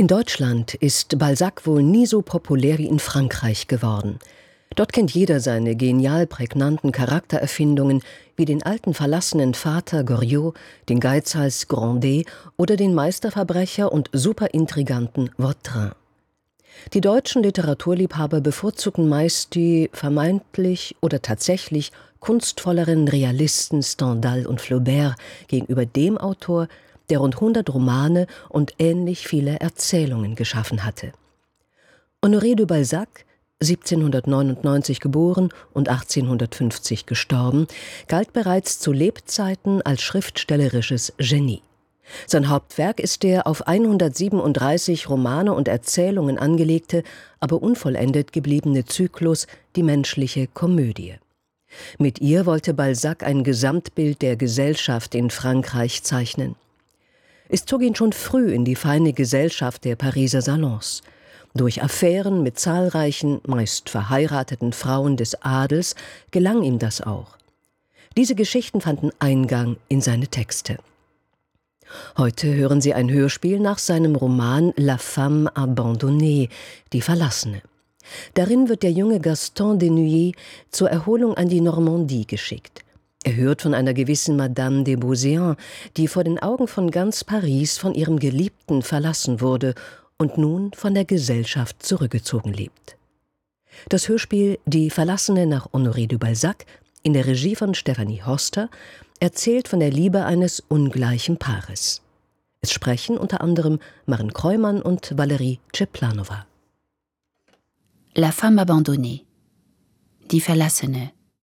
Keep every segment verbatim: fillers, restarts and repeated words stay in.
In Deutschland ist Balzac wohl nie so populär wie in Frankreich geworden. Dort kennt jeder seine genial prägnanten Charaktererfindungen wie den alten verlassenen Vater Goriot, den Geizhals Grandet oder den Meisterverbrecher und superintriganten Vautrin. Die deutschen Literaturliebhaber bevorzugen meist die vermeintlich oder tatsächlich kunstvolleren Realisten Stendhal und Flaubert gegenüber dem Autor, der rund hundert Romane und ähnlich viele Erzählungen geschaffen hatte. Honoré de Balzac, siebzehnhundertneunundneunzig geboren und achtzehnhundertfünfzig gestorben, galt bereits zu Lebzeiten als schriftstellerisches Genie. Sein Hauptwerk ist der auf hundertsiebenunddreißig Romane und Erzählungen angelegte, aber unvollendet gebliebene Zyklus Die menschliche Komödie. Mit ihr wollte Balzac ein Gesamtbild der Gesellschaft in Frankreich zeichnen. Es zog ihn schon früh in die feine Gesellschaft der Pariser Salons. Durch Affären mit zahlreichen, meist verheirateten Frauen des Adels gelang ihm das auch. Diese Geschichten fanden Eingang in seine Texte. Heute hören Sie ein Hörspiel nach seinem Roman La Femme Abandonnée, die Verlassene. Darin wird der junge Gaston Desnuyers zur Erholung an die Normandie geschickt. Er hört von einer gewissen Madame de Beauséant, die vor den Augen von ganz Paris von ihrem Geliebten verlassen wurde und nun von der Gesellschaft zurückgezogen lebt. Das Hörspiel Die Verlassene nach Honoré de Balzac in der Regie von Stephanie Hoster erzählt von der Liebe eines ungleichen Paares. Es sprechen unter anderem Maren Kreumann und Valerie Czeplanova. La Femme Abandonnée, die Verlassene.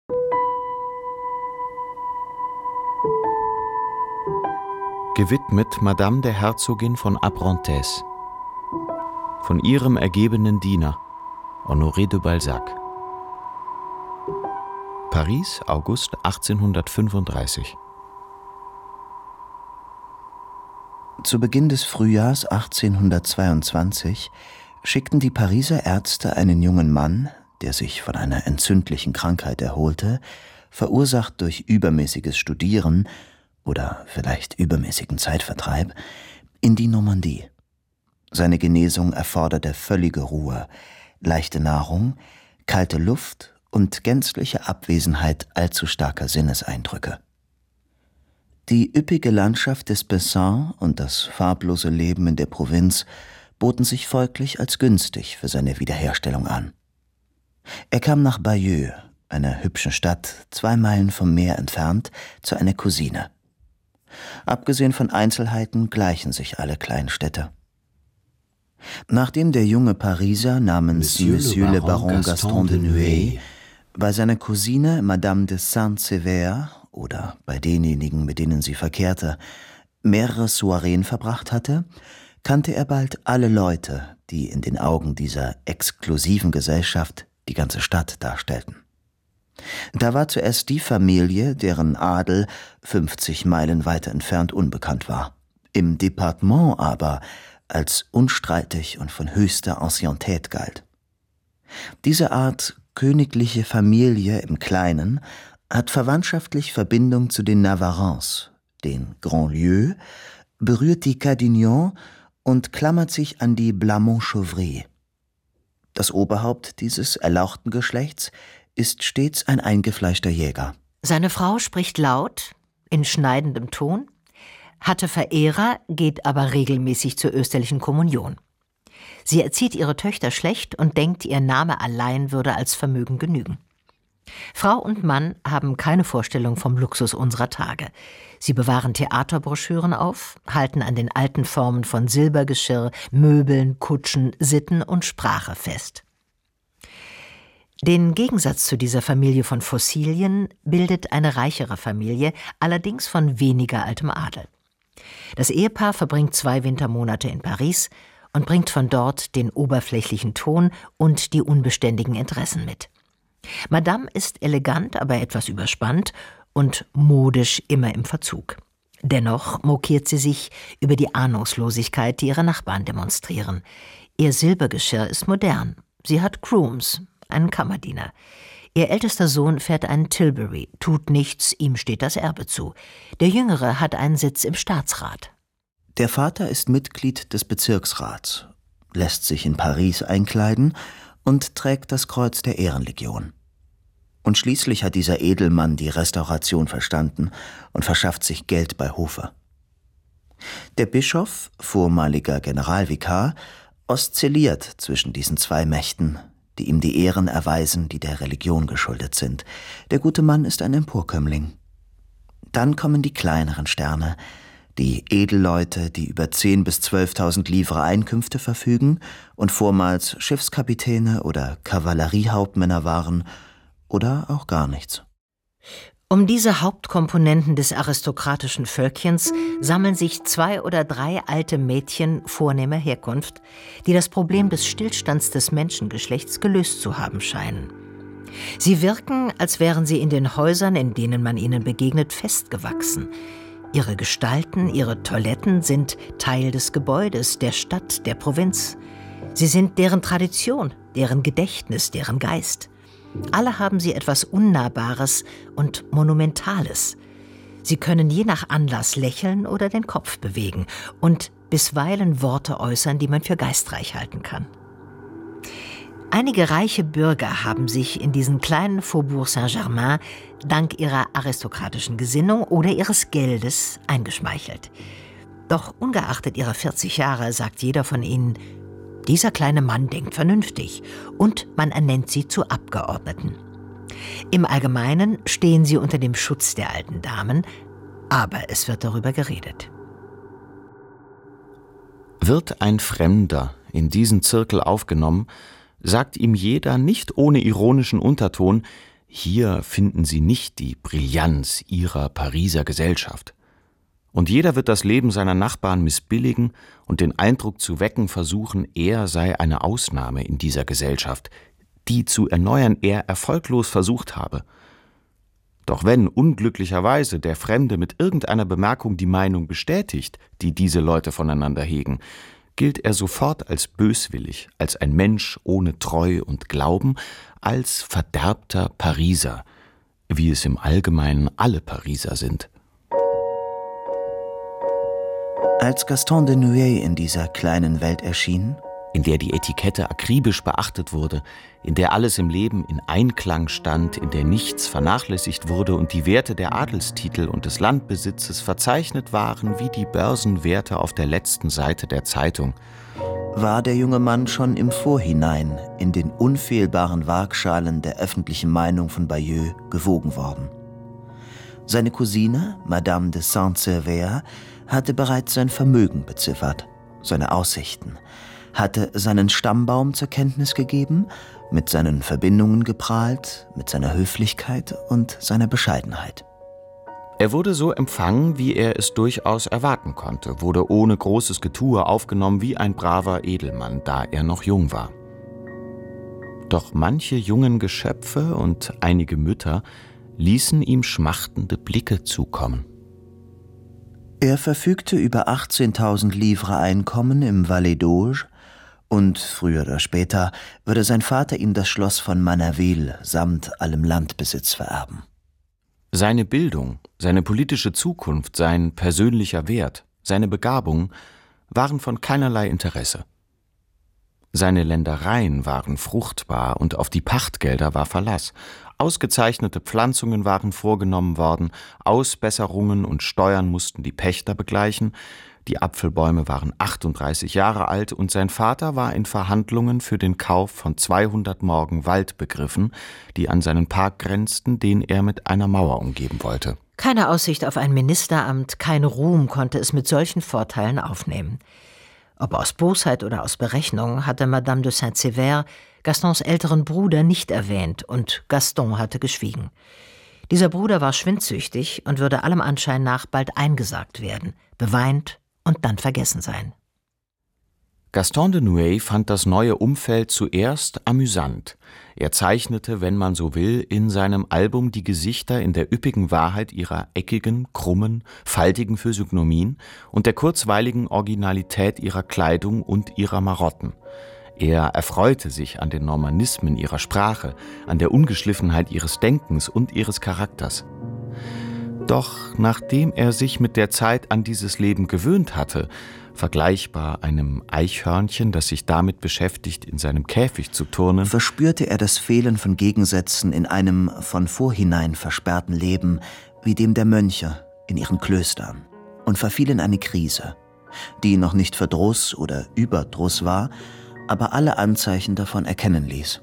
Gewidmet Madame der Herzogin von Abrantes. Von ihrem ergebenen Diener, Honoré de Balzac. Paris, August achtzehnhundertfünfunddreißig. Zu Beginn des Frühjahrs achtzehnhundertzweiundzwanzig schickten die Pariser Ärzte einen jungen Mann, der sich von einer entzündlichen Krankheit erholte, verursacht durch übermäßiges Studieren oder vielleicht übermäßigen Zeitvertreib, in die Normandie. Seine Genesung erforderte völlige Ruhe, leichte Nahrung, kalte Luft und gänzliche Abwesenheit allzu starker Sinneseindrücke. Die üppige Landschaft des Bessin und das farblose Leben in der Provinz boten sich folglich als günstig für seine Wiederherstellung an. Er kam nach Bayeux, einer hübschen Stadt, zwei Meilen vom Meer entfernt, zu einer Cousine. Abgesehen von Einzelheiten gleichen sich alle Kleinstädte. Nachdem der junge Pariser namens Monsieur, Monsieur le Baron Gaston Desnuyers bei seiner Cousine Madame de Saint-Sever oder bei denjenigen, mit denen sie verkehrte, mehrere Soireen verbracht hatte, kannte er bald alle Leute, die in den Augen dieser exklusiven Gesellschaft die ganze Stadt darstellten. Da war zuerst die Familie, deren Adel fünfzig Meilen weiter entfernt unbekannt war, im Departement aber als unstreitig und von höchster Anciennetät galt. Diese Art königliche Familie im Kleinen hat verwandtschaftlich Verbindung zu den Navarrans, den Grandlieu, berührt die Cadignan und klammert sich an die Blamont-Chauvry. Das Oberhaupt dieses erlauchten Geschlechts ist stets ein eingefleischter Jäger. Seine Frau spricht laut, in schneidendem Ton, hatte Verehrer, geht aber regelmäßig zur österlichen Kommunion. Sie erzieht ihre Töchter schlecht und denkt, ihr Name allein würde als Vermögen genügen. Frau und Mann haben keine Vorstellung vom Luxus unserer Tage. Sie bewahren Theaterbroschüren auf, halten an den alten Formen von Silbergeschirr, Möbeln, Kutschen, Sitten und Sprache fest. Den Gegensatz zu dieser Familie von Fossilien bildet eine reichere Familie, allerdings von weniger altem Adel. Das Ehepaar verbringt zwei Wintermonate in Paris und bringt von dort den oberflächlichen Ton und die unbeständigen Interessen mit. Madame ist elegant, aber etwas überspannt und modisch immer im Verzug. Dennoch mokiert sie sich über die Ahnungslosigkeit, die ihre Nachbarn demonstrieren. Ihr Silbergeschirr ist modern. Sie hat Grooms, einen Kammerdiener. Ihr ältester Sohn fährt einen Tilbury, tut nichts, ihm steht das Erbe zu. Der Jüngere hat einen Sitz im Staatsrat. Der Vater ist Mitglied des Bezirksrats, lässt sich in Paris einkleiden und trägt das Kreuz der Ehrenlegion. Und schließlich hat dieser Edelmann die Restauration verstanden und verschafft sich Geld bei Hofe. Der Bischof, vormaliger Generalvikar, oszilliert zwischen diesen zwei Mächten, die ihm die Ehren erweisen, die der Religion geschuldet sind. Der gute Mann ist ein Emporkömmling. Dann kommen die kleineren Sterne, die Edelleute, die über zehn bis zwölftausend Livres Einkünfte verfügen und vormals Schiffskapitäne oder Kavalleriehauptmänner waren oder auch gar nichts. Um diese Hauptkomponenten des aristokratischen Völkchens sammeln sich zwei oder drei alte Mädchen vornehmer Herkunft, die das Problem des Stillstands des Menschengeschlechts gelöst zu haben scheinen. Sie wirken, als wären sie in den Häusern, in denen man ihnen begegnet, festgewachsen. Ihre Gestalten, ihre Toiletten sind Teil des Gebäudes, der Stadt, der Provinz. Sie sind deren Tradition, deren Gedächtnis, deren Geist. Alle haben sie etwas Unnahbares und Monumentales. Sie können je nach Anlass lächeln oder den Kopf bewegen und bisweilen Worte äußern, die man für geistreich halten kann. Einige reiche Bürger haben sich in diesen kleinen Faubourg Saint-Germain dank ihrer aristokratischen Gesinnung oder ihres Geldes eingeschmeichelt. Doch ungeachtet ihrer vierzig Jahre sagt jeder von ihnen: Dieser kleine Mann denkt vernünftig, und man ernennt sie zu Abgeordneten. Im Allgemeinen stehen sie unter dem Schutz der alten Damen, aber es wird darüber geredet. Wird ein Fremder in diesen Zirkel aufgenommen, sagt ihm jeder nicht ohne ironischen Unterton: Hier finden Sie nicht die Brillanz Ihrer Pariser Gesellschaft. Und jeder wird das Leben seiner Nachbarn missbilligen und den Eindruck zu wecken versuchen, er sei eine Ausnahme in dieser Gesellschaft, die zu erneuern er erfolglos versucht habe. Doch wenn unglücklicherweise der Fremde mit irgendeiner Bemerkung die Meinung bestätigt, die diese Leute voneinander hegen, gilt er sofort als böswillig, als ein Mensch ohne Treu und Glauben, als verderbter Pariser, wie es im Allgemeinen alle Pariser sind. Als Gaston de Nueil in dieser kleinen Welt erschien, in der die Etikette akribisch beachtet wurde, in der alles im Leben in Einklang stand, in der nichts vernachlässigt wurde und die Werte der Adelstitel und des Landbesitzes verzeichnet waren wie die Börsenwerte auf der letzten Seite der Zeitung, war der junge Mann schon im Vorhinein in den unfehlbaren Waagschalen der öffentlichen Meinung von Bayeux gewogen worden. Seine Cousine, Madame de Saint-Sever, hatte bereits sein Vermögen beziffert, seine Aussichten, hatte seinen Stammbaum zur Kenntnis gegeben, mit seinen Verbindungen geprahlt, mit seiner Höflichkeit und seiner Bescheidenheit. Er wurde so empfangen, wie er es durchaus erwarten konnte, wurde ohne großes Getue aufgenommen wie ein braver Edelmann, da er noch jung war. Doch manche jungen Geschöpfe und einige Mütter ließen ihm schmachtende Blicke zukommen. Er verfügte über achtzehntausend Livres Einkommen im Valais d'Auge und früher oder später würde sein Vater ihm das Schloss von Manerville samt allem Landbesitz vererben. Seine Bildung, seine politische Zukunft, sein persönlicher Wert, seine Begabung waren von keinerlei Interesse. Seine Ländereien waren fruchtbar und auf die Pachtgelder war Verlass. Ausgezeichnete Pflanzungen waren vorgenommen worden, Ausbesserungen und Steuern mussten die Pächter begleichen, die Apfelbäume waren achtunddreißig Jahre alt und sein Vater war in Verhandlungen für den Kauf von zweihundert Morgen Wald begriffen, die an seinen Park grenzten, den er mit einer Mauer umgeben wollte. Keine Aussicht auf ein Ministeramt, kein Ruhm konnte es mit solchen Vorteilen aufnehmen. Ob aus Bosheit oder aus Berechnung hatte Madame de Saint-Sever Gastons älteren Bruder nicht erwähnt und Gaston hatte geschwiegen. Dieser Bruder war schwindsüchtig und würde allem Anschein nach bald eingesargt werden, beweint und dann vergessen sein. Gaston de Nueil fand das neue Umfeld zuerst amüsant. Er zeichnete, wenn man so will, in seinem Album die Gesichter in der üppigen Wahrheit ihrer eckigen, krummen, faltigen Physiognomien und der kurzweiligen Originalität ihrer Kleidung und ihrer Marotten. Er erfreute sich an den Normanismen ihrer Sprache, an der Ungeschliffenheit ihres Denkens und ihres Charakters. Doch nachdem er sich mit der Zeit an dieses Leben gewöhnt hatte, vergleichbar einem Eichhörnchen, das sich damit beschäftigt, in seinem Käfig zu turnen, verspürte er das Fehlen von Gegensätzen in einem von vorhinein versperrten Leben wie dem der Mönche in ihren Klöstern und verfiel in eine Krise, die noch nicht Verdruss oder Überdruss war, aber alle Anzeichen davon erkennen ließ.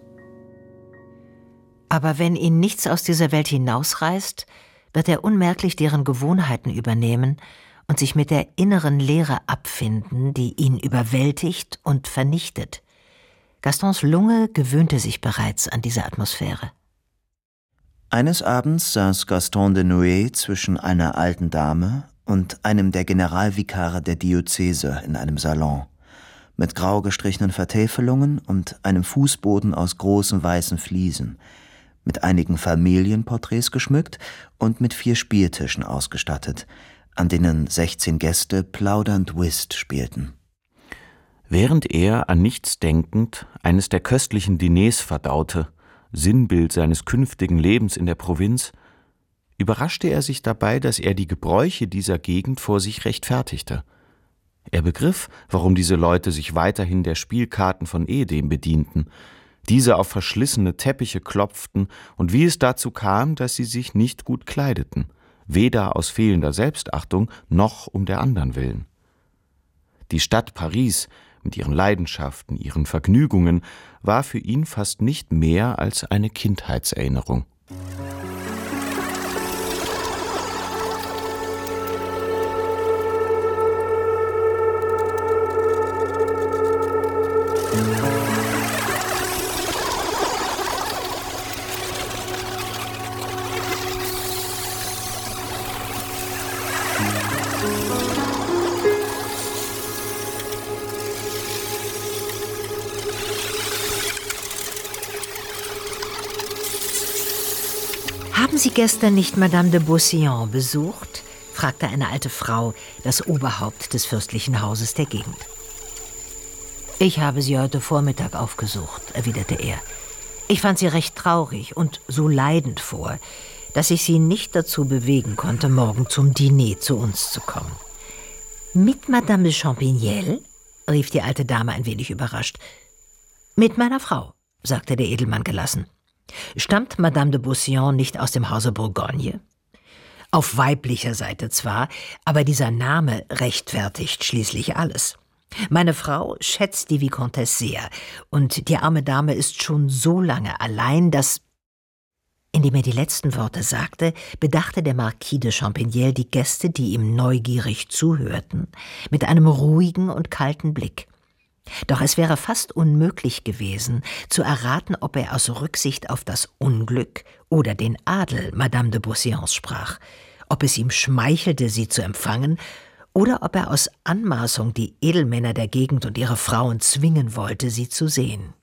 Aber wenn ihn nichts aus dieser Welt hinausreißt, wird er unmerklich deren Gewohnheiten übernehmen und sich mit der inneren Leere abfinden, die ihn überwältigt und vernichtet. Gastons Lunge gewöhnte sich bereits an diese Atmosphäre. Eines Abends saß Gaston de Nueil zwischen einer alten Dame und einem der Generalvikare der Diözese in einem Salon, mit grau gestrichenen Vertäfelungen und einem Fußboden aus großen weißen Fliesen, mit einigen Familienporträts geschmückt und mit vier Spieltischen ausgestattet, an denen sechzehn Gäste plaudernd Whist spielten. Während er, an nichts denkend, eines der köstlichen Diners verdaute, Sinnbild seines künftigen Lebens in der Provinz, überraschte er sich dabei, dass er die Gebräuche dieser Gegend vor sich rechtfertigte. Er begriff, warum diese Leute sich weiterhin der Spielkarten von ehedem bedienten, diese auf verschlissene Teppiche klopften und wie es dazu kam, dass sie sich nicht gut kleideten, weder aus fehlender Selbstachtung noch um der anderen willen. Die Stadt Paris mit ihren Leidenschaften, ihren Vergnügungen war für ihn fast nicht mehr als eine Kindheitserinnerung. »Haben Sie gestern nicht Madame de Beauséant besucht?« fragte eine alte Frau, das Oberhaupt des fürstlichen Hauses der Gegend. »Ich habe sie heute Vormittag aufgesucht«, erwiderte er. »Ich fand sie recht traurig und so leidend vor, dass ich sie nicht dazu bewegen konnte, morgen zum Diner zu uns zu kommen.« »Mit Madame de Champignelles?« rief die alte Dame ein wenig überrascht. »Mit meiner Frau«, sagte der Edelmann gelassen. »Stammt Madame de Beauséant nicht aus dem Hause Bourgogne?« »Auf weiblicher Seite zwar, aber dieser Name rechtfertigt schließlich alles. Meine Frau schätzt die Vicomtesse sehr, und die arme Dame ist schon so lange allein, dass...« Indem er die letzten Worte sagte, bedachte der Marquis de Champignelles die Gäste, die ihm neugierig zuhörten, mit einem ruhigen und kalten Blick. Doch es wäre fast unmöglich gewesen, zu erraten, ob er aus Rücksicht auf das Unglück oder den Adel Madame de Beauséants sprach, ob es ihm schmeichelte, sie zu empfangen, oder ob er aus Anmaßung die Edelmänner der Gegend und ihre Frauen zwingen wollte, sie zu sehen.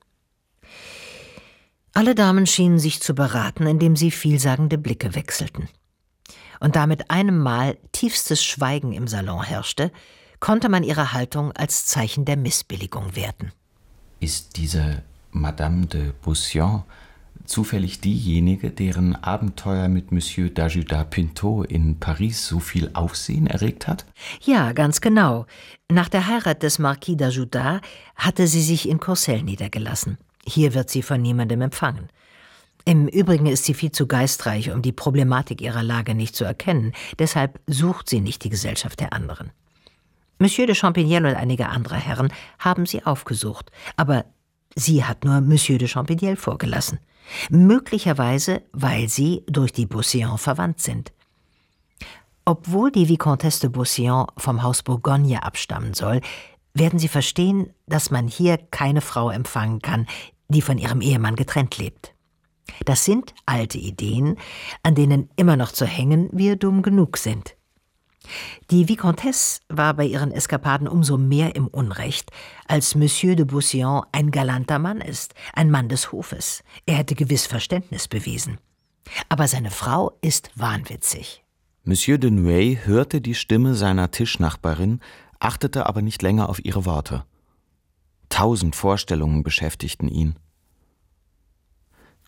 Alle Damen schienen sich zu beraten, indem sie vielsagende Blicke wechselten. Und da mit einem Mal tiefstes Schweigen im Salon herrschte, konnte man ihre Haltung als Zeichen der Missbilligung werten. Ist diese Madame de Beauséant zufällig diejenige, deren Abenteuer mit Monsieur d'Ajuda-Pinto in Paris so viel Aufsehen erregt hat? Ja, ganz genau. Nach der Heirat des Marquis d'Ajuda hatte sie sich in Courcelles niedergelassen. Hier wird sie von niemandem empfangen. Im Übrigen ist sie viel zu geistreich, um die Problematik ihrer Lage nicht zu erkennen. Deshalb sucht sie nicht die Gesellschaft der anderen. Monsieur de Champignelles und einige andere Herren haben sie aufgesucht, aber sie hat nur Monsieur de Champignelles vorgelassen. Möglicherweise, weil sie durch die Beauséant verwandt sind. Obwohl die Vicomtesse de Beauséant vom Haus Bourgogne abstammen soll, werden Sie verstehen, dass man hier keine Frau empfangen kann, die von ihrem Ehemann getrennt lebt. Das sind alte Ideen, an denen immer noch zu hängen wir dumm genug sind. Die Vicomtesse war bei ihren Eskapaden umso mehr im Unrecht, als Monsieur de Beauséant ein galanter Mann ist, ein Mann des Hofes. Er hätte gewiss Verständnis bewiesen. Aber seine Frau ist wahnwitzig. Monsieur de Nueil hörte die Stimme seiner Tischnachbarin, achtete aber nicht länger auf ihre Worte. Tausend Vorstellungen beschäftigten ihn.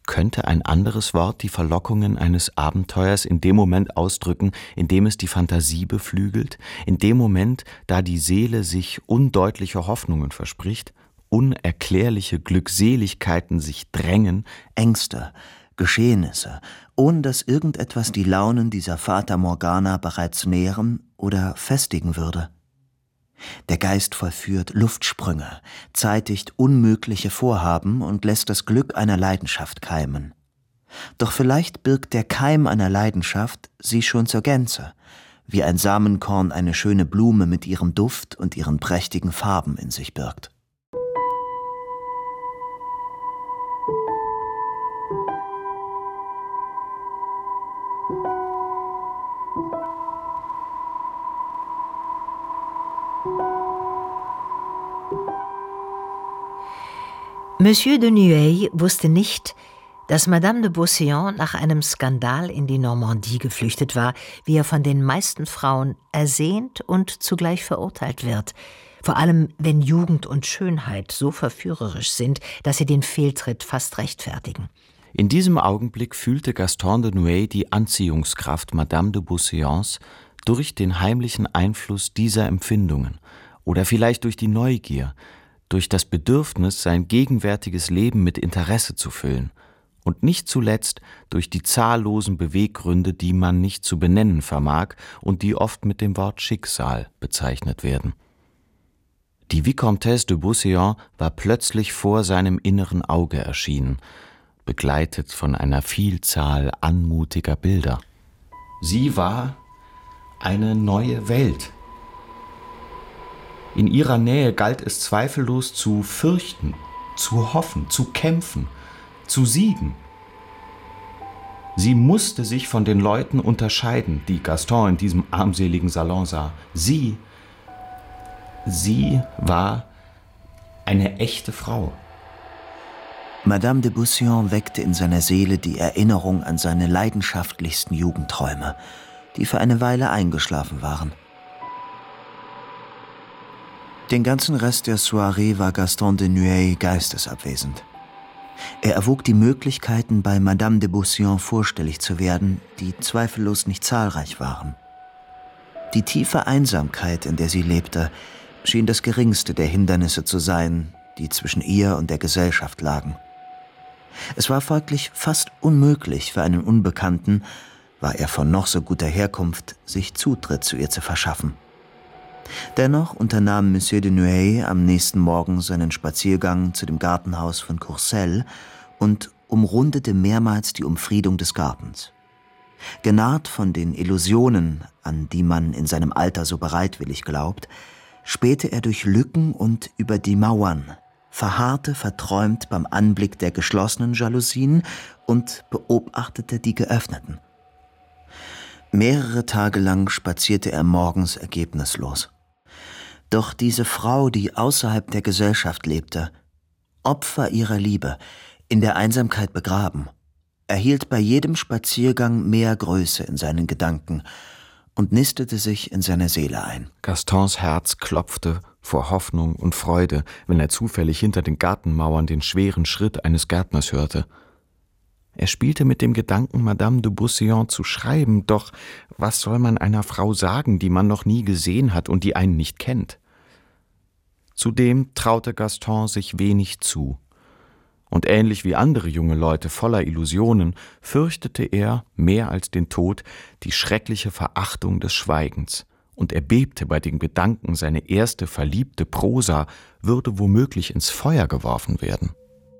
Könnte ein anderes Wort die Verlockungen eines Abenteuers in dem Moment ausdrücken, in dem es die Fantasie beflügelt, in dem Moment, da die Seele sich undeutliche Hoffnungen verspricht, unerklärliche Glückseligkeiten sich drängen, Ängste, Geschehnisse, ohne dass irgendetwas die Launen dieser Fata Morgana bereits nähren oder festigen würde. Der Geist vollführt Luftsprünge, zeitigt unmögliche Vorhaben und lässt das Glück einer Leidenschaft keimen. Doch vielleicht birgt der Keim einer Leidenschaft sie schon zur Gänze, wie ein Samenkorn eine schöne Blume mit ihrem Duft und ihren prächtigen Farben in sich birgt. Monsieur de Nueil wusste nicht, dass Madame de Beauséant nach einem Skandal in die Normandie geflüchtet war, wie er von den meisten Frauen ersehnt und zugleich verurteilt wird, vor allem wenn Jugend und Schönheit so verführerisch sind, dass sie den Fehltritt fast rechtfertigen. In diesem Augenblick fühlte Gaston de Nueil die Anziehungskraft Madame de Beauséants durch den heimlichen Einfluss dieser Empfindungen oder vielleicht durch die Neugier, durch das Bedürfnis, sein gegenwärtiges Leben mit Interesse zu füllen und nicht zuletzt durch die zahllosen Beweggründe, die man nicht zu benennen vermag und die oft mit dem Wort Schicksal bezeichnet werden. Die Vicomtesse de Beauséant war plötzlich vor seinem inneren Auge erschienen, begleitet von einer Vielzahl anmutiger Bilder. Sie war eine neue Welt. In ihrer Nähe galt es zweifellos zu fürchten, zu hoffen, zu kämpfen, zu siegen. Sie musste sich von den Leuten unterscheiden, die Gaston in diesem armseligen Salon sah. Sie, sie war eine echte Frau. Madame de Beauséant weckte in seiner Seele die Erinnerung an seine leidenschaftlichsten Jugendträume, die für eine Weile eingeschlafen waren. Den ganzen Rest der Soiree war Gaston de Nueil geistesabwesend. Er erwog die Möglichkeiten, bei Madame de Beauséant vorstellig zu werden, die zweifellos nicht zahlreich waren. Die tiefe Einsamkeit, in der sie lebte, schien das geringste der Hindernisse zu sein, die zwischen ihr und der Gesellschaft lagen. Es war folglich fast unmöglich für einen Unbekannten, war er von noch so guter Herkunft, sich Zutritt zu ihr zu verschaffen. Dennoch unternahm Monsieur de Nueil am nächsten Morgen seinen Spaziergang zu dem Gartenhaus von Courcelles und umrundete mehrmals die Umfriedung des Gartens. Genarrt von den Illusionen, an die man in seinem Alter so bereitwillig glaubt, spähte er durch Lücken und über die Mauern, verharrte verträumt beim Anblick der geschlossenen Jalousien und beobachtete die geöffneten. Mehrere Tage lang spazierte er morgens ergebnislos. Doch diese Frau, die außerhalb der Gesellschaft lebte, Opfer ihrer Liebe, in der Einsamkeit begraben, erhielt bei jedem Spaziergang mehr Größe in seinen Gedanken und nistete sich in seiner Seele ein. Gastons Herz klopfte vor Hoffnung und Freude, wenn er zufällig hinter den Gartenmauern den schweren Schritt eines Gärtners hörte. Er spielte mit dem Gedanken, Madame de Beauséant zu schreiben, doch was soll man einer Frau sagen, die man noch nie gesehen hat und die einen nicht kennt? Zudem traute Gaston sich wenig zu. Und ähnlich wie andere junge Leute voller Illusionen fürchtete er, mehr als den Tod, die schreckliche Verachtung des Schweigens. Und er bebte bei dem Gedanken, seine erste verliebte Prosa würde womöglich ins Feuer geworfen werden.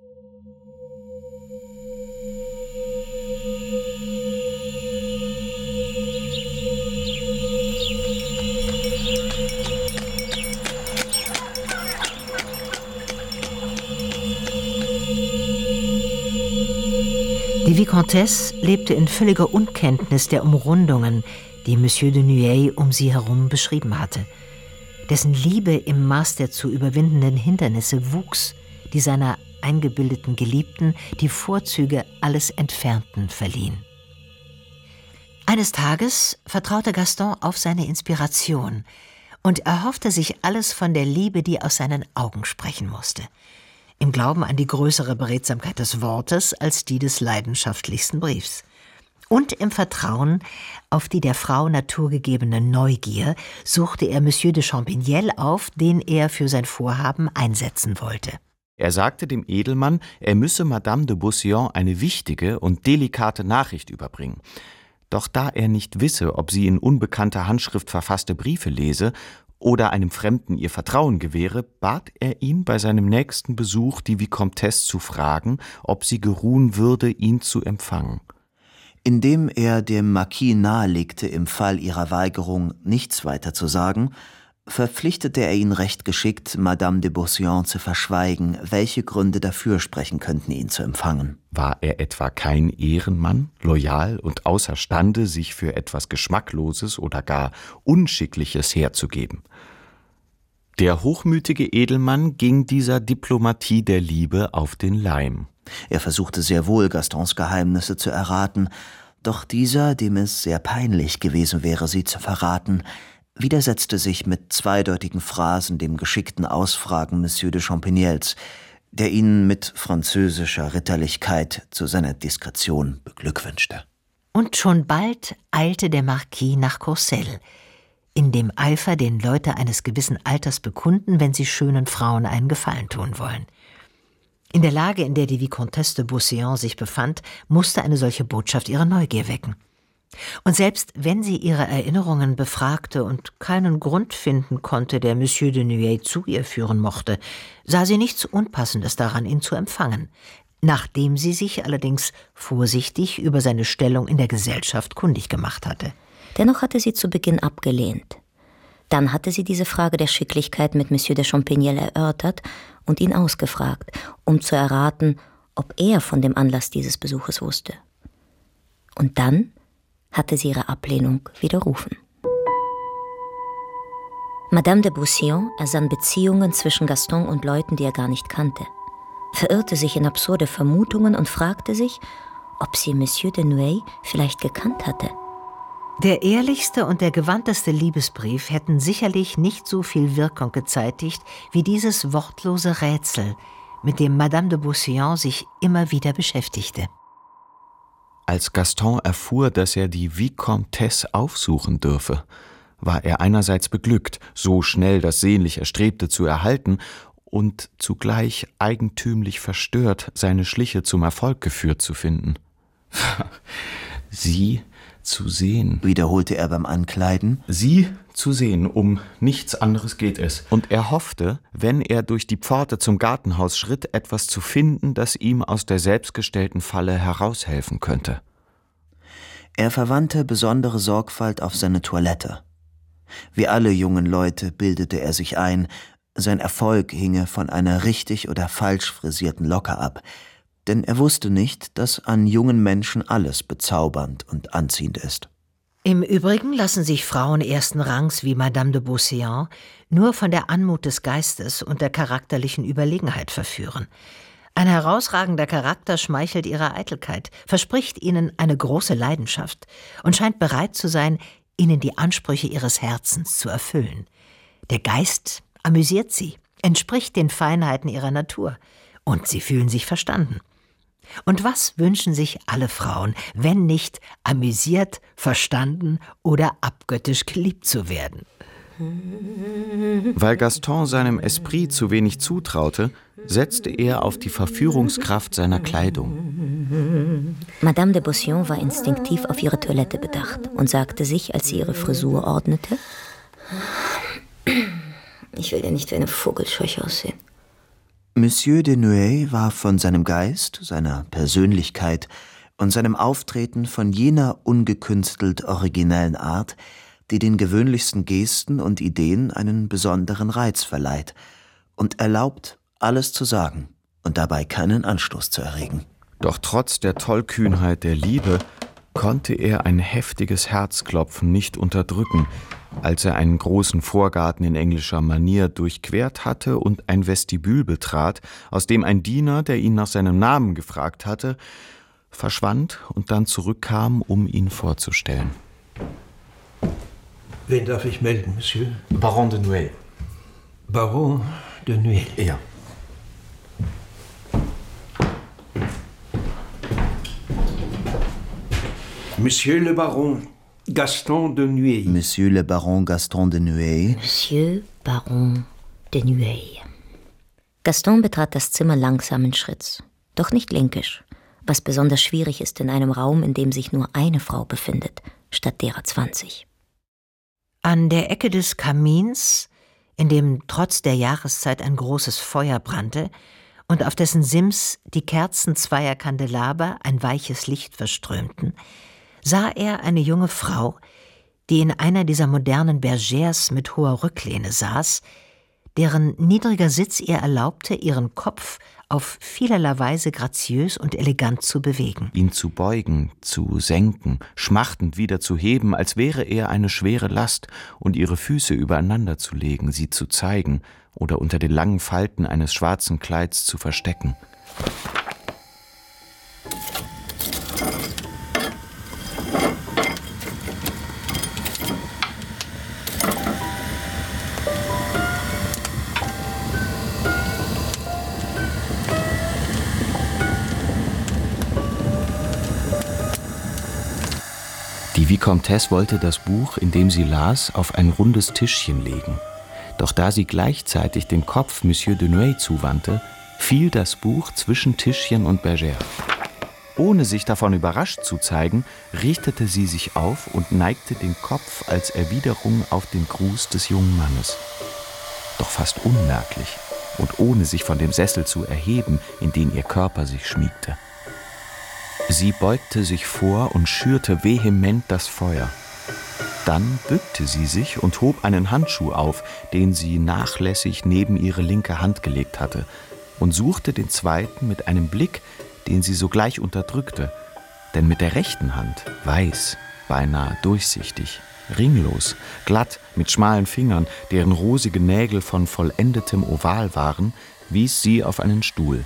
Die Vicomtesse lebte in völliger Unkenntnis der Umrundungen, die Monsieur de Nueil um sie herum beschrieben hatte. Dessen Liebe im Maß der zu überwindenden Hindernisse wuchs, die seiner eingebildeten Geliebten die Vorzüge alles Entfernten verliehen. Eines Tages vertraute Gaston auf seine Inspiration und erhoffte sich alles von der Liebe, die aus seinen Augen sprechen musste. im Glauben an die größere Beredsamkeit des Wortes als die des leidenschaftlichsten Briefs. Und im Vertrauen auf die der Frau naturgegebene Neugier suchte er Monsieur de Champignelles auf, den er für sein Vorhaben einsetzen wollte. Er sagte dem Edelmann, er müsse Madame de Beauséant eine wichtige und delikate Nachricht überbringen. Doch da er nicht wisse, ob sie in unbekannter Handschrift verfasste Briefe lese oder einem Fremden ihr Vertrauen gewähre, bat er ihn bei seinem nächsten Besuch, die Vicomtesse zu fragen, ob sie geruhen würde, ihn zu empfangen. Indem er dem Marquis nahelegte, im Fall ihrer Weigerung nichts weiter zu sagen, verpflichtete er ihn recht geschickt, Madame de Beauséant zu verschweigen, welche Gründe dafür sprechen könnten, ihn zu empfangen. War er etwa kein Ehrenmann, loyal und außerstande, sich für etwas Geschmackloses oder gar Unschickliches herzugeben? Der hochmütige Edelmann ging dieser Diplomatie der Liebe auf den Leim. Er versuchte sehr wohl, Gastons Geheimnisse zu erraten, doch dieser, dem es sehr peinlich gewesen wäre, sie zu verraten, widersetzte sich mit zweideutigen Phrasen dem geschickten Ausfragen Monsieur de Champignelles, der ihn mit französischer Ritterlichkeit zu seiner Diskretion beglückwünschte. Und schon bald eilte der Marquis nach Courcelles, in dem Eifer, den Leute eines gewissen Alters bekunden, wenn sie schönen Frauen einen Gefallen tun wollen. In der Lage, in der die Vicomtesse de Beauséant sich befand, musste eine solche Botschaft ihre Neugier wecken. Und selbst wenn sie ihre Erinnerungen befragte und keinen Grund finden konnte, der Monsieur de Nueil zu ihr führen mochte, sah sie nichts Unpassendes daran, ihn zu empfangen, nachdem sie sich allerdings vorsichtig über seine Stellung in der Gesellschaft kundig gemacht hatte. Dennoch hatte sie zu Beginn abgelehnt. Dann hatte sie diese Frage der Schicklichkeit mit Monsieur de Champignelles erörtert und ihn ausgefragt, um zu erraten, ob er von dem Anlass dieses Besuches wusste. Und dann hatte sie ihre Ablehnung widerrufen. Madame de Beauséant ersann Beziehungen zwischen Gaston und Leuten, die er gar nicht kannte, verirrte sich in absurde Vermutungen und fragte sich, ob sie Monsieur de Nueil vielleicht gekannt hatte. Der ehrlichste und der gewandteste Liebesbrief hätten sicherlich nicht so viel Wirkung gezeitigt wie dieses wortlose Rätsel, mit dem Madame de Beauséant sich immer wieder beschäftigte. Als Gaston erfuhr, dass er die Vicomtesse aufsuchen dürfe, war er einerseits beglückt, so schnell das sehnlich Erstrebte zu erhalten, und zugleich eigentümlich verstört, seine Schliche zum Erfolg geführt zu finden. Sie zu sehen, wiederholte er beim Ankleiden. Sie zu sehen, um nichts anderes geht es. Und er hoffte, wenn er durch die Pforte zum Gartenhaus schritt, etwas zu finden, das ihm aus der selbstgestellten Falle heraushelfen könnte. Er verwandte besondere Sorgfalt auf seine Toilette. Wie alle jungen Leute bildete er sich ein, sein Erfolg hinge von einer richtig oder falsch frisierten Locke ab, denn er wusste nicht, dass an jungen Menschen alles bezaubernd und anziehend ist. Im Übrigen lassen sich Frauen ersten Rangs wie Madame de Beauséant nur von der Anmut des Geistes und der charakterlichen Überlegenheit verführen. Ein herausragender Charakter schmeichelt ihrer Eitelkeit, verspricht ihnen eine große Leidenschaft und scheint bereit zu sein, ihnen die Ansprüche ihres Herzens zu erfüllen. Der Geist amüsiert sie, entspricht den Feinheiten ihrer Natur, und sie fühlen sich verstanden. Und was wünschen sich alle Frauen, wenn nicht amüsiert, verstanden oder abgöttisch geliebt zu werden? Weil Gaston seinem Esprit zu wenig zutraute, setzte er auf die Verführungskraft seiner Kleidung. Madame de Beauséant war instinktiv auf ihre Toilette bedacht und sagte sich, als sie ihre Frisur ordnete: Ich will ja nicht wie eine Vogelscheuche aussehen. Monsieur de Nueil war von seinem Geist, seiner Persönlichkeit und seinem Auftreten von jener ungekünstelt originellen Art, die den gewöhnlichsten Gesten und Ideen einen besonderen Reiz verleiht und erlaubt, alles zu sagen und dabei keinen Anstoß zu erregen. Doch trotz der Tollkühnheit der Liebe konnte er ein heftiges Herzklopfen nicht unterdrücken, als er einen großen Vorgarten in englischer Manier durchquert hatte und ein Vestibül betrat, aus dem ein Diener, der ihn nach seinem Namen gefragt hatte, verschwand und dann zurückkam, um ihn vorzustellen. Wen darf ich melden, Monsieur? Baron de Nueil. Baron de Nueil. Ja. Monsieur le Baron Gaston de Nueil. Monsieur le Baron Gaston de Nueil. Monsieur Baron de Nueil. Gaston betrat das Zimmer langsamen Schritts, doch nicht linkisch, was besonders schwierig ist in einem Raum, in dem sich nur eine Frau befindet, statt derer zwanzig. An der Ecke des Kamins, in dem trotz der Jahreszeit ein großes Feuer brannte und auf dessen Sims die Kerzen zweier Kandelaber ein weiches Licht verströmten, sah er eine junge Frau, die in einer dieser modernen Bergères mit hoher Rücklehne saß, deren niedriger Sitz ihr erlaubte, ihren Kopf auf vielerlei Weise graziös und elegant zu bewegen. Ihn zu beugen, zu senken, schmachtend wieder zu heben, als wäre er eine schwere Last, und ihre Füße übereinander zu legen, sie zu zeigen oder unter den langen Falten eines schwarzen Kleids zu verstecken. Die Vicomtesse wollte das Buch, in dem sie las, auf ein rundes Tischchen legen. Doch da sie gleichzeitig den Kopf Monsieur de Nueil zuwandte, fiel das Buch zwischen Tischchen und Bergère. Ohne sich davon überrascht zu zeigen, richtete sie sich auf und neigte den Kopf als Erwiderung auf den Gruß des jungen Mannes. Doch fast unmerklich und ohne sich von dem Sessel zu erheben, in den ihr Körper sich schmiegte. Sie beugte sich vor und schürte vehement das Feuer. Dann bückte sie sich und hob einen Handschuh auf, den sie nachlässig neben ihre linke Hand gelegt hatte, und suchte den zweiten mit einem Blick, den sie sogleich unterdrückte, denn mit der rechten Hand, weiß, beinahe durchsichtig, ringlos, glatt, mit schmalen Fingern, deren rosige Nägel von vollendetem Oval waren, wies sie auf einen Stuhl.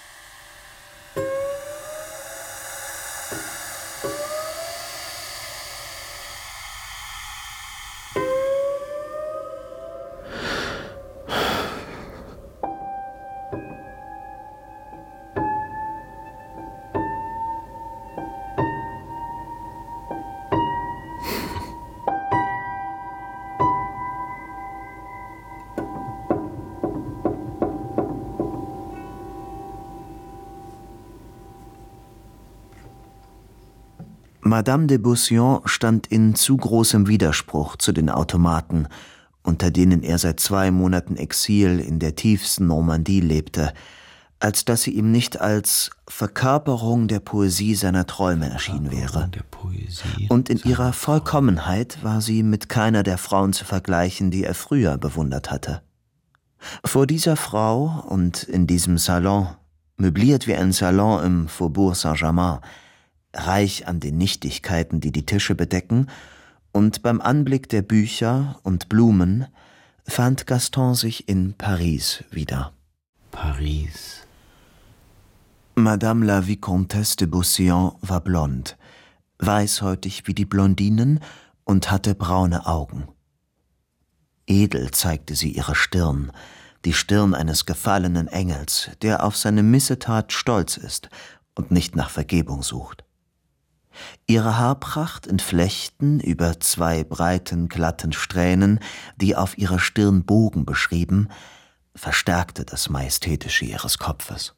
Madame de Beaussion stand in zu großem Widerspruch zu den Automaten, unter denen er seit zwei Monaten Exil in der tiefsten Normandie lebte, als dass sie ihm nicht als Verkörperung der Poesie seiner Träume erschienen wäre. Und in ihrer Vollkommenheit war sie mit keiner der Frauen zu vergleichen, die er früher bewundert hatte. Vor dieser Frau und in diesem Salon, möbliert wie ein Salon im Faubourg Saint-Germain, reich an den Nichtigkeiten, die die Tische bedecken, und beim Anblick der Bücher und Blumen fand Gaston sich in Paris wieder. Paris. Madame la Vicomtesse de Beaussion war blond, weißhäutig wie die Blondinen und hatte braune Augen. Edel zeigte sie ihre Stirn, die Stirn eines gefallenen Engels, der auf seine Missetat stolz ist und nicht nach Vergebung sucht. Ihre Haarpracht in Flechten über zwei breiten, glatten Strähnen, die auf ihrer Stirn Bogen beschrieben, verstärkte das Majestätische ihres Kopfes.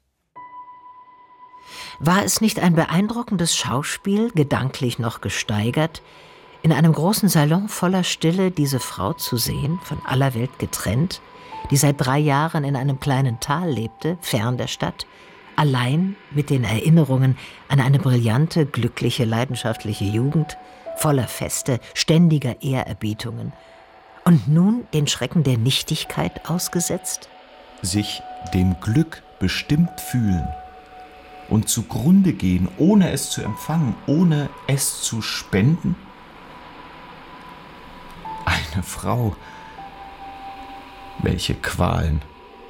War es nicht ein beeindruckendes Schauspiel, gedanklich noch gesteigert, in einem großen Salon voller Stille diese Frau zu sehen, von aller Welt getrennt, die seit drei Jahren in einem kleinen Tal lebte, fern der Stadt, allein mit den Erinnerungen an eine brillante, glückliche, leidenschaftliche Jugend, voller Feste, ständiger Ehrerbietungen, und nun den Schrecken der Nichtigkeit ausgesetzt? Sich dem Glück bestimmt fühlen und zugrunde gehen, ohne es zu empfangen, ohne es zu spenden? Eine Frau, welche Qualen!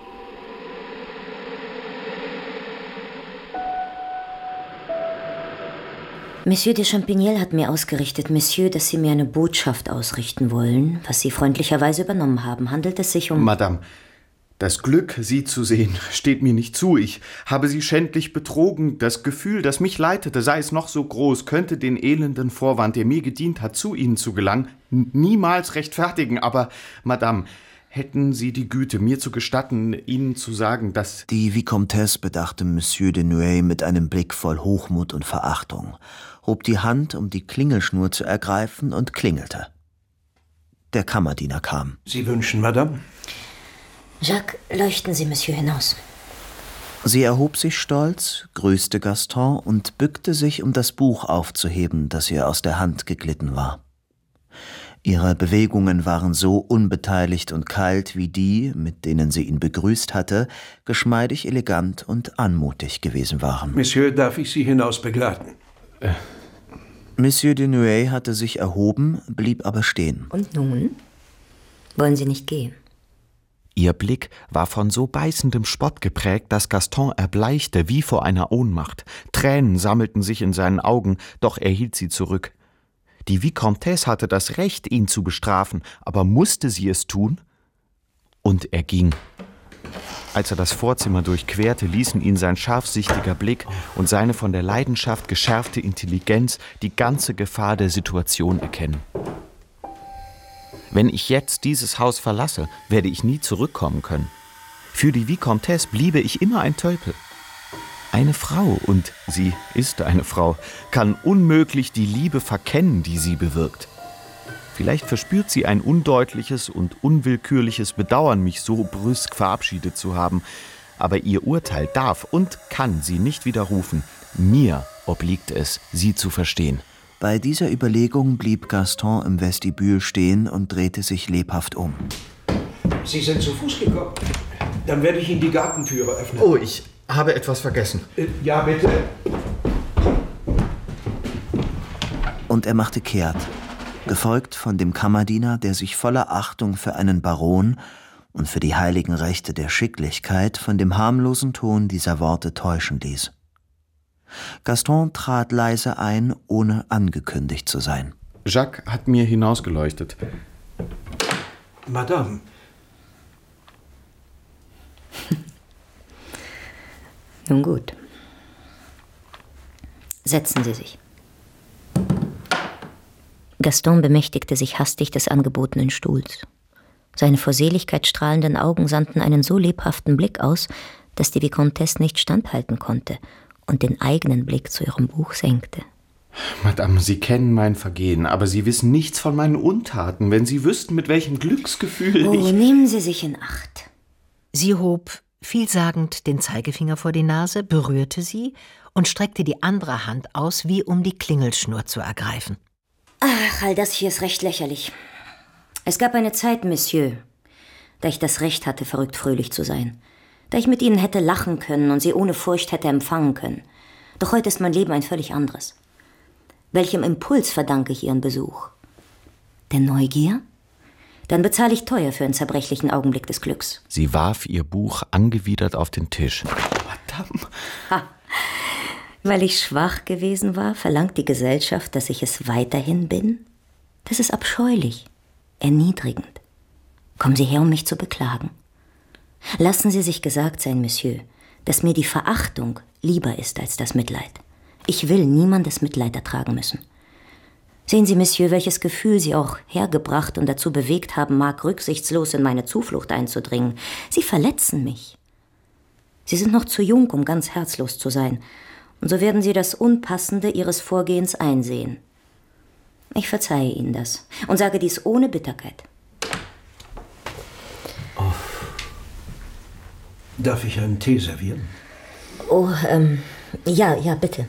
Monsieur de Champignelles hat mir ausgerichtet, Monsieur, dass Sie mir eine Botschaft ausrichten wollen, was Sie freundlicherweise übernommen haben. Handelt es sich um... Madame, Das Glück, Sie zu sehen, steht mir nicht zu. Ich habe Sie schändlich betrogen. Das Gefühl, das mich leitete, sei es noch so groß, könnte den elenden Vorwand, der mir gedient hat, zu Ihnen zu gelangen, niemals rechtfertigen. Aber, Madame, hätten Sie die Güte, mir zu gestatten, Ihnen zu sagen, dass... Die Vicomtesse bedachte Monsieur de Nueil mit einem Blick voll Hochmut und Verachtung, hob die Hand, um die Klingelschnur zu ergreifen, und klingelte. Der Kammerdiener kam. Sie wünschen, Madame? Jacques, leuchten Sie Monsieur hinaus. Sie erhob sich stolz, grüßte Gaston und bückte sich, um das Buch aufzuheben, das ihr aus der Hand geglitten war. Ihre Bewegungen waren so unbeteiligt und kalt wie die, mit denen sie ihn begrüßt hatte, geschmeidig elegant und anmutig gewesen waren. Monsieur, darf ich Sie hinaus begleiten? Äh. Monsieur de Nueil hatte sich erhoben, blieb aber stehen. Und nun? Wollen Sie nicht gehen? Ihr Blick war von so beißendem Spott geprägt, dass Gaston erbleichte wie vor einer Ohnmacht. Tränen sammelten sich in seinen Augen, doch er hielt sie zurück. Die Vicomtesse hatte das Recht, ihn zu bestrafen, aber musste sie es tun? Und er ging. Als er das Vorzimmer durchquerte, ließen ihn sein scharfsichtiger Blick und seine von der Leidenschaft geschärfte Intelligenz die ganze Gefahr der Situation erkennen. Wenn ich jetzt dieses Haus verlasse, werde ich nie zurückkommen können. Für die Vicomtesse bliebe ich immer ein Tölpel. Eine Frau, und sie ist eine Frau, kann unmöglich die Liebe verkennen, die sie bewirkt. Vielleicht verspürt sie ein undeutliches und unwillkürliches Bedauern, mich so brüsk verabschiedet zu haben, aber ihr Urteil darf und kann sie nicht widerrufen. Mir obliegt es, sie zu verstehen. Bei dieser Überlegung blieb Gaston im Vestibül stehen und drehte sich lebhaft um. Sie sind zu Fuß gekommen. Dann werde ich Ihnen die Gartentüre öffnen. Oh, ich habe etwas vergessen. Äh, ja, bitte. Und er machte kehrt, gefolgt von dem Kammerdiener, der sich voller Achtung für einen Baron und für die heiligen Rechte der Schicklichkeit von dem harmlosen Ton dieser Worte täuschen ließ. Gaston trat leise ein, ohne angekündigt zu sein. Jacques hat mir hinausgeleuchtet. Madame. Nun gut. Setzen Sie sich. Gaston bemächtigte sich hastig des angebotenen Stuhls. Seine vor Seligkeit strahlenden Augen sandten einen so lebhaften Blick aus, dass die Vicomtesse nicht standhalten konnte und den eigenen Blick zu ihrem Buch senkte. Madame, Sie kennen mein Vergehen, aber Sie wissen nichts von meinen Untaten. Wenn Sie wüssten, mit welchem Glücksgefühl oh, ich... Oh, nehmen Sie sich in Acht. Sie hob vielsagend den Zeigefinger vor die Nase, berührte sie und streckte die andere Hand aus, wie um die Klingelschnur zu ergreifen. Ach, all das hier ist recht lächerlich. Es gab eine Zeit, Monsieur, da ich das Recht hatte, verrückt fröhlich zu sein. Da ich mit Ihnen hätte lachen können und Sie ohne Furcht hätte empfangen können. Doch heute ist mein Leben ein völlig anderes. Welchem Impuls verdanke ich Ihren Besuch? Der Neugier? Dann bezahle ich teuer für einen zerbrechlichen Augenblick des Glücks. Sie warf ihr Buch angewidert auf den Tisch. Madame! Ha. Weil ich schwach gewesen war, verlangt die Gesellschaft, dass ich es weiterhin bin? Das ist abscheulich, erniedrigend. Kommen Sie her, um mich zu beklagen. Lassen Sie sich gesagt sein, Monsieur, dass mir die Verachtung lieber ist als das Mitleid. Ich will niemandes Mitleid ertragen müssen. Sehen Sie, Monsieur, welches Gefühl Sie auch hergebracht und dazu bewegt haben mag, rücksichtslos in meine Zuflucht einzudringen. Sie verletzen mich. Sie sind noch zu jung, um ganz herzlos zu sein, und so werden Sie das Unpassende Ihres Vorgehens einsehen. Ich verzeihe Ihnen das und sage dies ohne Bitterkeit. Oh. Darf ich einen Tee servieren? Oh, ähm, ja, ja, bitte.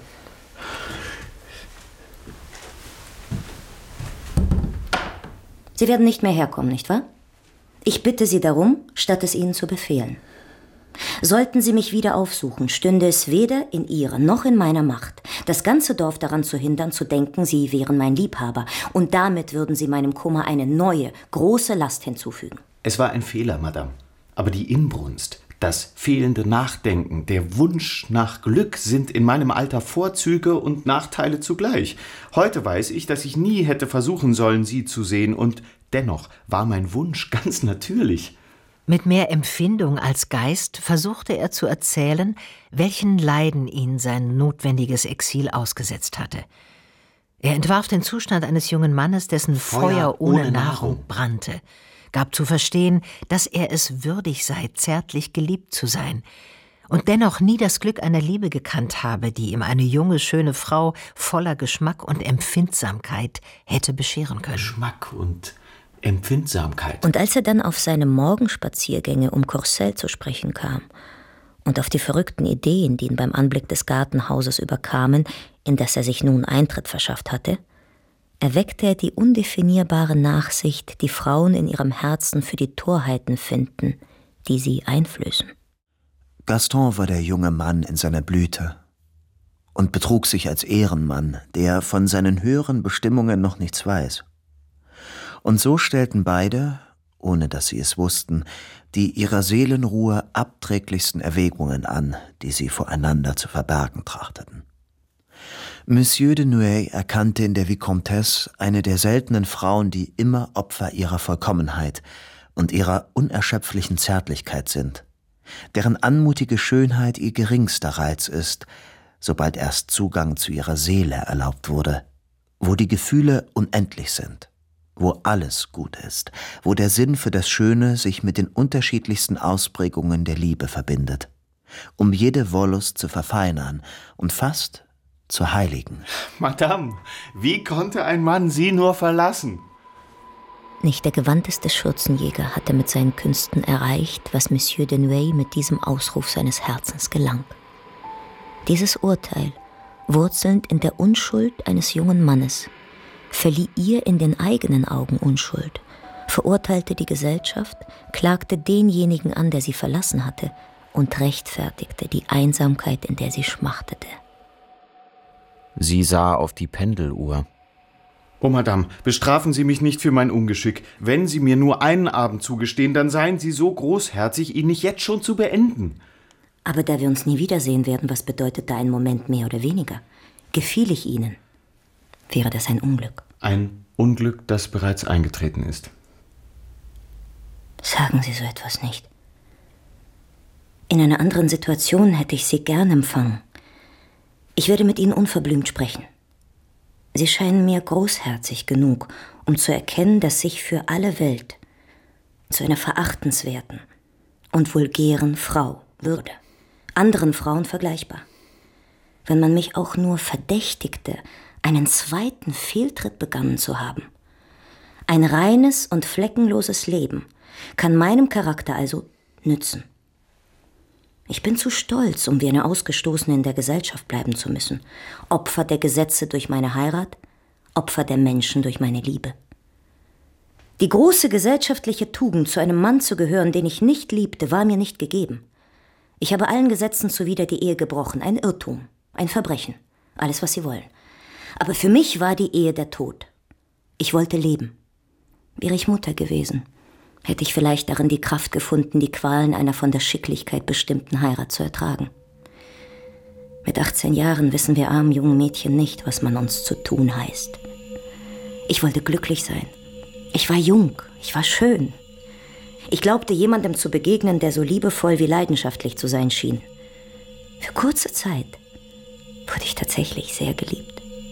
Sie werden nicht mehr herkommen, nicht wahr? Ich bitte Sie darum, statt es Ihnen zu befehlen. Sollten Sie mich wieder aufsuchen, stünde es weder in Ihrer noch in meiner Macht, das ganze Dorf daran zu hindern, zu denken, Sie wären mein Liebhaber. Und damit würden Sie meinem Kummer eine neue, große Last hinzufügen. Es war ein Fehler, Madame. Aber die Inbrunst, das fehlende Nachdenken, der Wunsch nach Glück sind in meinem Alter Vorzüge und Nachteile zugleich. Heute weiß ich, dass ich nie hätte versuchen sollen, Sie zu sehen, und dennoch war mein Wunsch ganz natürlich. Mit mehr Empfindung als Geist versuchte er zu erzählen, welchen Leiden ihn sein notwendiges Exil ausgesetzt hatte. Er entwarf den Zustand eines jungen Mannes, dessen Feuer, Feuer ohne, ohne Nahrung, Nahrung brannte, gab zu verstehen, dass er es würdig sei, zärtlich geliebt zu sein und dennoch nie das Glück einer Liebe gekannt habe, die ihm eine junge, schöne Frau voller Geschmack und Empfindsamkeit hätte bescheren können. Geschmack und Empfindsamkeit. Und als er dann auf seine Morgenspaziergänge um Courcelles zu sprechen kam und auf die verrückten Ideen, die ihn beim Anblick des Gartenhauses überkamen, in das er sich nun Eintritt verschafft hatte, erweckte er die undefinierbare Nachsicht, die Frauen in ihrem Herzen für die Torheiten finden, die sie einflößen. Gaston war der junge Mann in seiner Blüte und betrug sich als Ehrenmann, der von seinen höheren Bestimmungen noch nichts weiß. Und so stellten beide, ohne dass sie es wussten, die ihrer Seelenruhe abträglichsten Erwägungen an, die sie voreinander zu verbergen trachteten. Monsieur de Nueil erkannte in der Vicomtesse eine der seltenen Frauen, die immer Opfer ihrer Vollkommenheit und ihrer unerschöpflichen Zärtlichkeit sind, deren anmutige Schönheit ihr geringster Reiz ist, sobald erst Zugang zu ihrer Seele erlaubt wurde, wo die Gefühle unendlich sind, wo alles gut ist, wo der Sinn für das Schöne sich mit den unterschiedlichsten Ausprägungen der Liebe verbindet, um jede Wollust zu verfeinern und fast zu heiligen. Madame, wie konnte ein Mann Sie nur verlassen? Nicht der gewandteste Schürzenjäger hatte mit seinen Künsten erreicht, was Monsieur de Nueil mit diesem Ausruf seines Herzens gelang. Dieses Urteil, wurzelnd in der Unschuld eines jungen Mannes, verlieh ihr in den eigenen Augen Unschuld, verurteilte die Gesellschaft, klagte denjenigen an, der sie verlassen hatte, und rechtfertigte die Einsamkeit, in der sie schmachtete. Sie sah auf die Pendeluhr. Oh, Madame, bestrafen Sie mich nicht für mein Ungeschick. Wenn Sie mir nur einen Abend zugestehen, dann seien Sie so großherzig, ihn nicht jetzt schon zu beenden. Aber da wir uns nie wiedersehen werden, was bedeutet da ein Moment mehr oder weniger? Gefiel ich Ihnen? Wäre das ein Unglück? Ein Unglück, das bereits eingetreten ist. Sagen Sie so etwas nicht. In einer anderen Situation hätte ich Sie gern empfangen. Ich werde mit Ihnen unverblümt sprechen. Sie scheinen mir großherzig genug, um zu erkennen, dass ich für alle Welt zu einer verachtenswerten und vulgären Frau würde. Anderen Frauen vergleichbar. Wenn man mich auch nur verdächtigte, einen zweiten Fehltritt begangen zu haben. Ein reines und fleckenloses Leben kann meinem Charakter also nützen. Ich bin zu stolz, um wie eine Ausgestoßene in der Gesellschaft bleiben zu müssen. Opfer der Gesetze durch meine Heirat, Opfer der Menschen durch meine Liebe. Die große gesellschaftliche Tugend, zu einem Mann zu gehören, den ich nicht liebte, war mir nicht gegeben. Ich habe allen Gesetzen zuwider die Ehe gebrochen, ein Irrtum, ein Verbrechen, alles, was Sie wollen. Aber für mich war die Ehe der Tod. Ich wollte leben. Wäre ich Mutter gewesen, hätte ich vielleicht darin die Kraft gefunden, die Qualen einer von der Schicklichkeit bestimmten Heirat zu ertragen. Mit achtzehn Jahren wissen wir armen jungen Mädchen nicht, was man uns zu tun heißt. Ich wollte glücklich sein. Ich war jung, ich war schön. Ich glaubte, jemandem zu begegnen, der so liebevoll wie leidenschaftlich zu sein schien. Für kurze Zeit wurde ich tatsächlich sehr geliebt.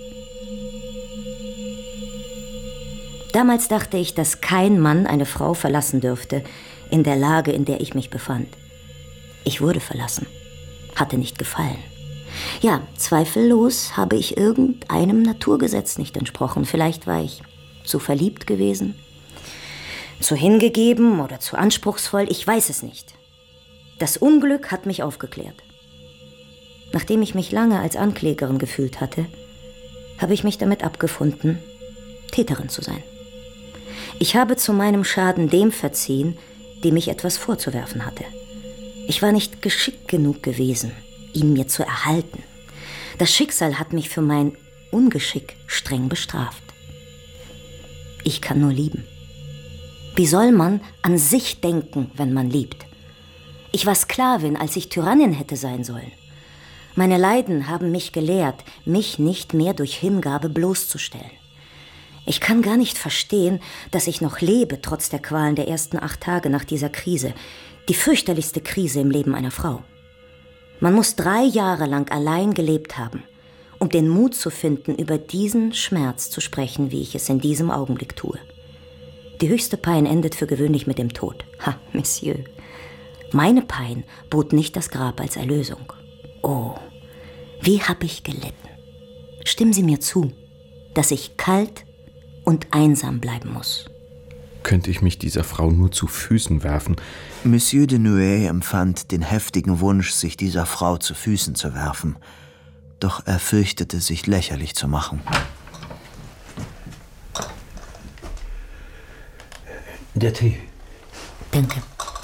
Damals dachte ich, dass kein Mann eine Frau verlassen dürfte, in der Lage, in der ich mich befand. Ich wurde verlassen, hatte nicht gefallen. Ja, zweifellos habe ich irgendeinem Naturgesetz nicht entsprochen. Vielleicht war ich zu verliebt gewesen, zu hingegeben oder zu anspruchsvoll, ich weiß es nicht. Das Unglück hat mich aufgeklärt. Nachdem ich mich lange als Anklägerin gefühlt hatte, habe ich mich damit abgefunden, Täterin zu sein. Ich habe zu meinem Schaden dem verziehen, dem ich etwas vorzuwerfen hatte. Ich war nicht geschickt genug gewesen, ihn mir zu erhalten. Das Schicksal hat mich für mein Ungeschick streng bestraft. Ich kann nur lieben. Wie soll man an sich denken, wenn man liebt? Ich war Sklavin, als ich Tyrannin hätte sein sollen. Meine Leiden haben mich gelehrt, mich nicht mehr durch Hingabe bloßzustellen. Ich kann gar nicht verstehen, dass ich noch lebe, trotz der Qualen der ersten acht Tage nach dieser Krise. Die fürchterlichste Krise im Leben einer Frau. Man muss drei Jahre lang allein gelebt haben, um den Mut zu finden, über diesen Schmerz zu sprechen, wie ich es in diesem Augenblick tue. Die höchste Pein endet für gewöhnlich mit dem Tod. Ha, Monsieur. Meine Pein bot nicht das Grab als Erlösung. Oh, wie hab ich gelitten. Stimmen Sie mir zu, dass ich kalt und einsam bleiben muss. Könnte ich mich dieser Frau nur zu Füßen werfen? Monsieur de Nueil empfand den heftigen Wunsch, sich dieser Frau zu Füßen zu werfen. Doch er fürchtete, sich lächerlich zu machen. Der Tee. Danke.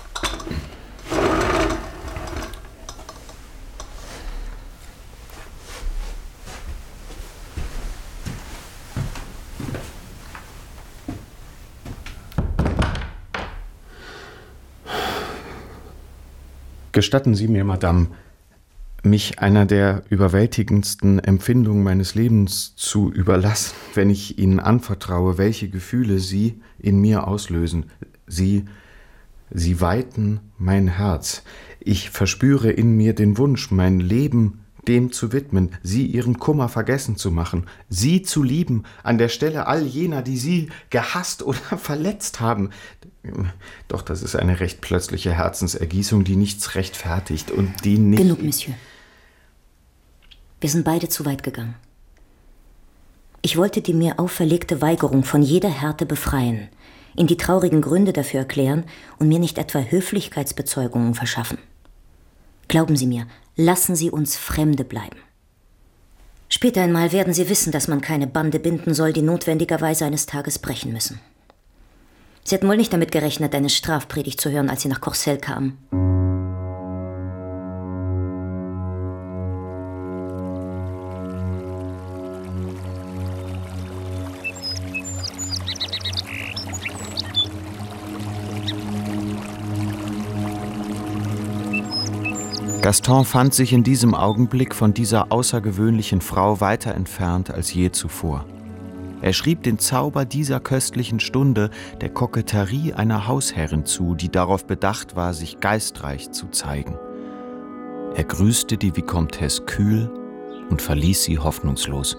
Gestatten Sie mir, Madame, mich einer der überwältigendsten Empfindungen meines Lebens zu überlassen, wenn ich Ihnen anvertraue, welche Gefühle Sie in mir auslösen. Sie, Sie weiten mein Herz. Ich verspüre in mir den Wunsch, mein Leben dem zu widmen, Sie Ihren Kummer vergessen zu machen, Sie zu lieben, an der Stelle all jener, die Sie gehasst oder verletzt haben. Doch das ist eine recht plötzliche Herzensergießung, die nichts rechtfertigt und die nicht... Genug, Monsieur. Wir sind beide zu weit gegangen. Ich wollte die mir auferlegte Weigerung von jeder Härte befreien, Ihnen die traurigen Gründe dafür erklären und mir nicht etwa Höflichkeitsbezeugungen verschaffen. Glauben Sie mir, lassen Sie uns Fremde bleiben. Später einmal werden Sie wissen, dass man keine Bande binden soll, die notwendigerweise eines Tages brechen müssen. Sie hatten wohl nicht damit gerechnet, eine Strafpredigt zu hören, als Sie nach Courcelles kamen. Gaston fand sich in diesem Augenblick von dieser außergewöhnlichen Frau weiter entfernt als je zuvor. Er schrieb den Zauber dieser köstlichen Stunde der Koketterie einer Hausherrin zu, die darauf bedacht war, sich geistreich zu zeigen. Er grüßte die Vicomtesse kühl und verließ sie hoffnungslos.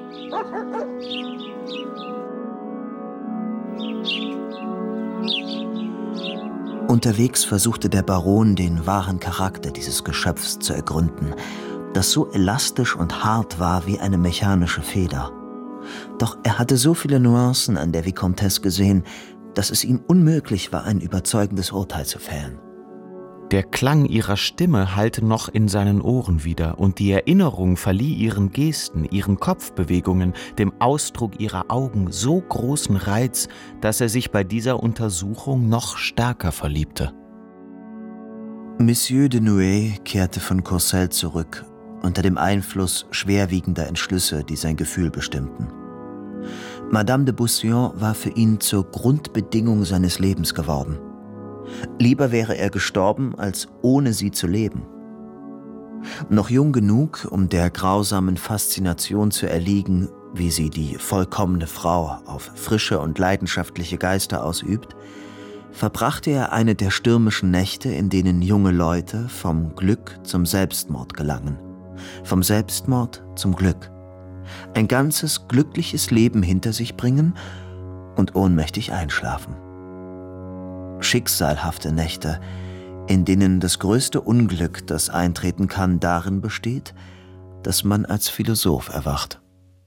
Unterwegs versuchte der Baron, den wahren Charakter dieses Geschöpfs zu ergründen, das so elastisch und hart war wie eine mechanische Feder. Doch er hatte so viele Nuancen an der Vicomtesse gesehen, dass es ihm unmöglich war, ein überzeugendes Urteil zu fällen. Der Klang ihrer Stimme hallte noch in seinen Ohren wieder, und die Erinnerung verlieh ihren Gesten, ihren Kopfbewegungen, dem Ausdruck ihrer Augen so großen Reiz, dass er sich bei dieser Untersuchung noch stärker verliebte. Monsieur de Nueil kehrte von Courcelles zurück, unter dem Einfluss schwerwiegender Entschlüsse, die sein Gefühl bestimmten. Madame de Beauseant war für ihn zur Grundbedingung seines Lebens geworden. Lieber wäre er gestorben, als ohne sie zu leben. Noch jung genug, um der grausamen Faszination zu erliegen, wie sie die vollkommene Frau auf frische und leidenschaftliche Geister ausübt, verbrachte er eine der stürmischen Nächte, in denen junge Leute vom Glück zum Selbstmord gelangen, vom Selbstmord zum Glück, ein ganzes glückliches Leben hinter sich bringen und ohnmächtig einschlafen. Schicksalhafte Nächte, in denen das größte Unglück, das eintreten kann, darin besteht, dass man als Philosoph erwacht.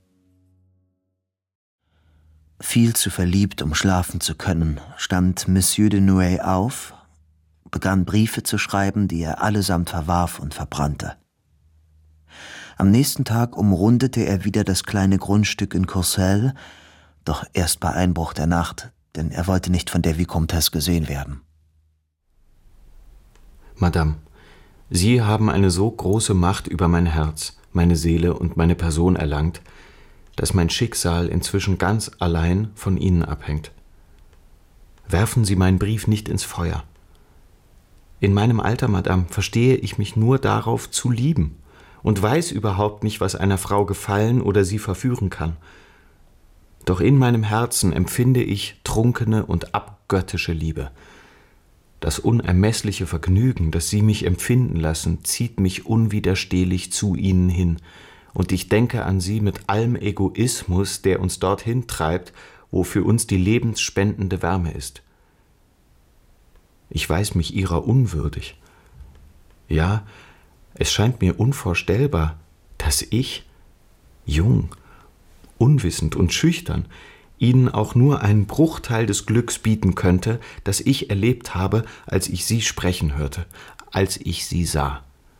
Viel zu verliebt, um schlafen zu können, stand Monsieur de Nueil auf, begann Briefe zu schreiben, die er allesamt verwarf und verbrannte. Am nächsten Tag umrundete er wieder das kleine Grundstück in Courcelles, doch erst bei Einbruch der Nacht, denn er wollte nicht von der Vicomtesse gesehen werden. Madame, Sie haben eine so große Macht über mein Herz, meine Seele und meine Person erlangt, dass mein Schicksal inzwischen ganz allein von Ihnen abhängt. Werfen Sie meinen Brief nicht ins Feuer. In meinem Alter, Madame, verstehe ich mich nur darauf zu lieben und weiß überhaupt nicht, was einer Frau gefallen oder sie verführen kann. Doch in meinem Herzen empfinde ich trunkene und abgöttische Liebe. Das unermessliche Vergnügen, das Sie mich empfinden lassen, zieht mich unwiderstehlich zu Ihnen hin, und ich denke an Sie mit allem Egoismus, der uns dorthin treibt, wo für uns die lebensspendende Wärme ist. Ich weiß mich Ihrer unwürdig. Ja, es scheint mir unvorstellbar, dass ich, jung, unwissend und schüchtern, Ihnen auch nur einen Bruchteil des Glücks bieten könnte, das ich erlebt habe, als ich Sie sprechen hörte, als ich Sie sah.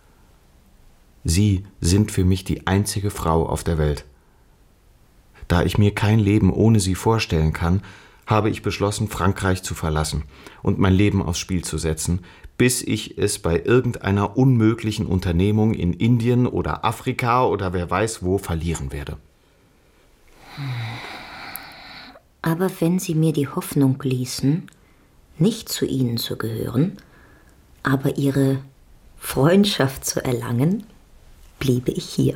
Sie sind für mich die einzige Frau auf der Welt. Da ich mir kein Leben ohne Sie vorstellen kann, habe ich beschlossen, Frankreich zu verlassen und mein Leben aufs Spiel zu setzen, bis ich es bei irgendeiner unmöglichen Unternehmung in Indien oder Afrika oder wer weiß wo verlieren werde. Aber wenn Sie mir die Hoffnung ließen, nicht zu Ihnen zu gehören, aber Ihre Freundschaft zu erlangen, bliebe ich hier.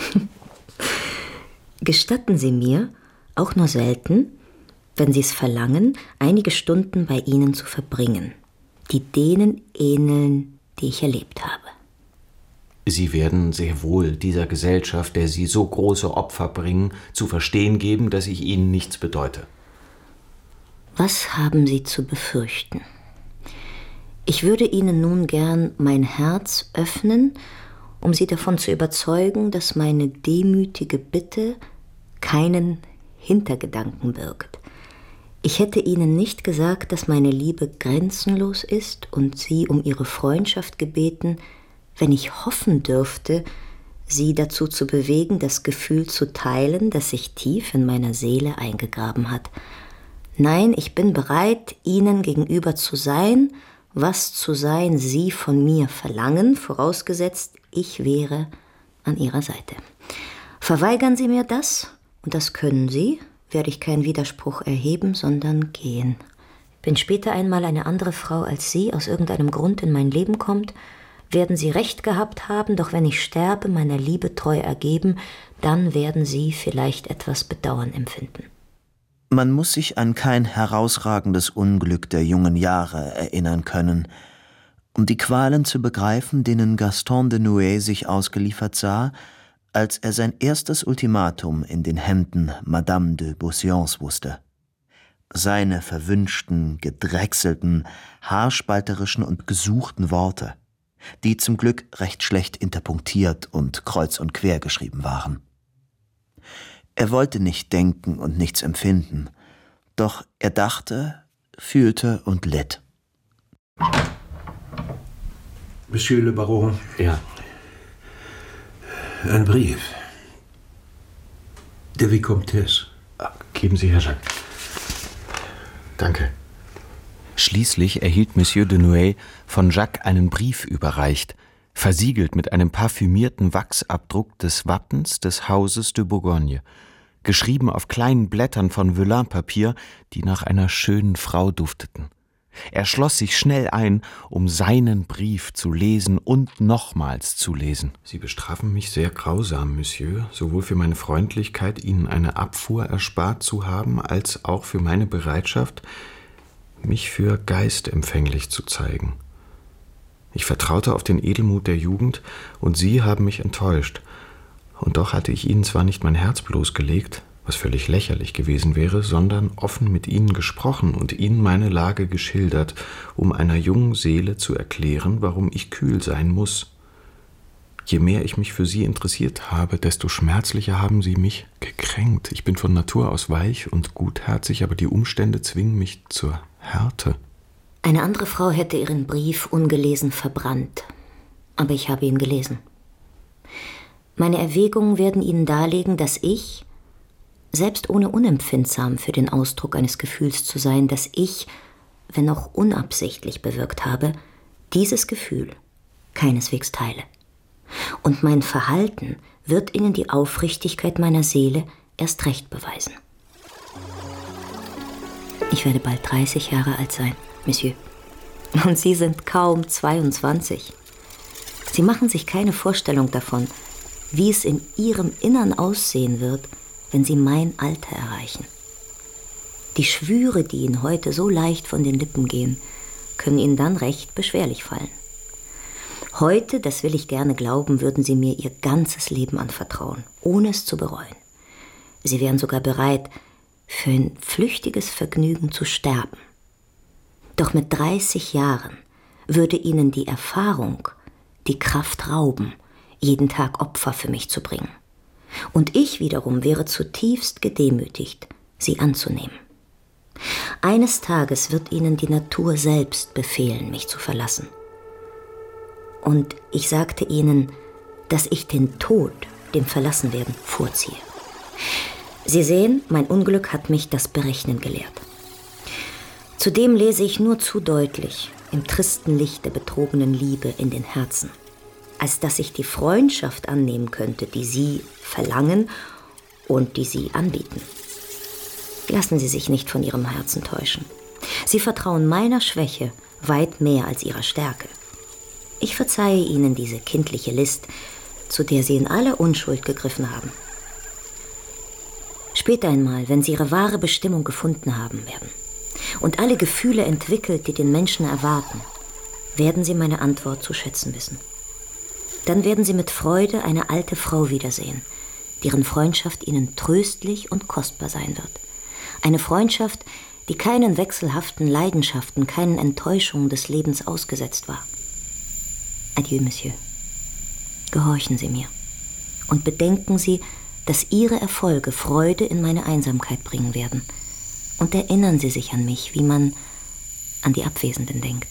Gestatten Sie mir, auch nur selten, wenn Sie es verlangen, einige Stunden bei Ihnen zu verbringen, die denen ähneln, die ich erlebt habe. Sie werden sehr wohl dieser Gesellschaft, der Sie so große Opfer bringen, zu verstehen geben, dass ich Ihnen nichts bedeute. Was haben Sie zu befürchten? Ich würde Ihnen nun gern mein Herz öffnen, um Sie davon zu überzeugen, dass meine demütige Bitte keinen Hintergedanken birgt. Ich hätte Ihnen nicht gesagt, dass meine Liebe grenzenlos ist und Sie um Ihre Freundschaft gebeten, wenn ich hoffen dürfte, Sie dazu zu bewegen, das Gefühl zu teilen, das sich tief in meiner Seele eingegraben hat. Nein, ich bin bereit, Ihnen gegenüber zu sein, was zu sein Sie von mir verlangen, vorausgesetzt, ich wäre an Ihrer Seite. Verweigern Sie mir das, und das können Sie, werde ich keinen Widerspruch erheben, sondern gehen. Wenn später einmal eine andere Frau als Sie aus irgendeinem Grund in mein Leben kommt, werden Sie recht gehabt haben, doch wenn ich sterbe, meiner Liebe treu ergeben, dann werden Sie vielleicht etwas Bedauern empfinden. Man muss sich an kein herausragendes Unglück der jungen Jahre erinnern können, um die Qualen zu begreifen, denen Gaston de Nueil sich ausgeliefert sah, als er sein erstes Ultimatum in den Händen Madame de Beauseants wusste. Seine verwünschten, gedrechselten, haarspalterischen und gesuchten Worte, die zum Glück recht schlecht interpunktiert und kreuz und quer geschrieben waren. Er wollte nicht denken und nichts empfinden, doch er dachte, fühlte und litt. Monsieur le Baron. Ja. Ein Brief. Der Vicomtesse. Geben Sie, Herr Jacques. Danke. Schließlich erhielt Monsieur de Nueil von Jacques einen Brief überreicht, versiegelt mit einem parfümierten Wachsabdruck des Wappens des Hauses de Bourgogne, geschrieben auf kleinen Blättern von Velin-Papier, die nach einer schönen Frau dufteten. Er schloss sich schnell ein, um seinen Brief zu lesen und nochmals zu lesen. Sie bestrafen mich sehr grausam, Monsieur, sowohl für meine Freundlichkeit, Ihnen eine Abfuhr erspart zu haben, als auch für meine Bereitschaft, mich für geistempfänglich zu zeigen. Ich vertraute auf den Edelmut der Jugend, und Sie haben mich enttäuscht. Und doch hatte ich Ihnen zwar nicht mein Herz bloßgelegt, was völlig lächerlich gewesen wäre, sondern offen mit Ihnen gesprochen und Ihnen meine Lage geschildert, um einer jungen Seele zu erklären, warum ich kühl sein muss. Je mehr ich mich für Sie interessiert habe, desto schmerzlicher haben Sie mich gekränkt. Ich bin von Natur aus weich und gutherzig, aber die Umstände zwingen mich zur Härte. Eine andere Frau hätte ihren Brief ungelesen verbrannt, aber ich habe ihn gelesen. Meine Erwägungen werden Ihnen darlegen, dass ich, selbst ohne unempfindsam für den Ausdruck eines Gefühls zu sein, dass ich, wenn auch unabsichtlich bewirkt habe, dieses Gefühl keineswegs teile. Und mein Verhalten wird Ihnen die Aufrichtigkeit meiner Seele erst recht beweisen. Ich werde bald dreißig Jahre alt sein, Monsieur. Und Sie sind kaum zweiundzwanzig. Sie machen sich keine Vorstellung davon, wie es in Ihrem Innern aussehen wird, wenn sie mein Alter erreichen. Die Schwüre, die Ihnen heute so leicht von den Lippen gehen, können Ihnen dann recht beschwerlich fallen. Heute, das will ich gerne glauben, würden Sie mir Ihr ganzes Leben anvertrauen, ohne es zu bereuen. Sie wären sogar bereit, für ein flüchtiges Vergnügen zu sterben. Doch mit dreißig Jahren würde Ihnen die Erfahrung die Kraft rauben, jeden Tag Opfer für mich zu bringen. Und ich wiederum wäre zutiefst gedemütigt, Sie anzunehmen. Eines Tages wird Ihnen die Natur selbst befehlen, mich zu verlassen. Und ich sagte Ihnen, dass ich den Tod dem Verlassenwerden vorziehe. Sie sehen, mein Unglück hat mich das Berechnen gelehrt. Zudem lese ich nur zu deutlich im tristen Licht der betrogenen Liebe in den Herzen, als dass ich die Freundschaft annehmen könnte, die Sie verlangen und die Sie anbieten. Lassen Sie sich nicht von Ihrem Herzen täuschen. Sie vertrauen meiner Schwäche weit mehr als Ihrer Stärke. Ich verzeihe Ihnen diese kindliche List, zu der Sie in aller Unschuld gegriffen haben. Später einmal, wenn Sie Ihre wahre Bestimmung gefunden haben werden und alle Gefühle entwickelt, die den Menschen erwarten, werden Sie meine Antwort zu schätzen wissen. Dann werden Sie mit Freude eine alte Frau wiedersehen, deren Freundschaft Ihnen tröstlich und kostbar sein wird. Eine Freundschaft, die keinen wechselhaften Leidenschaften, keinen Enttäuschungen des Lebens ausgesetzt war. Adieu, Monsieur. Gehorchen Sie mir und bedenken Sie, dass Ihre Erfolge Freude in meine Einsamkeit bringen werden. Und erinnern Sie sich an mich, wie man an die Abwesenden denkt.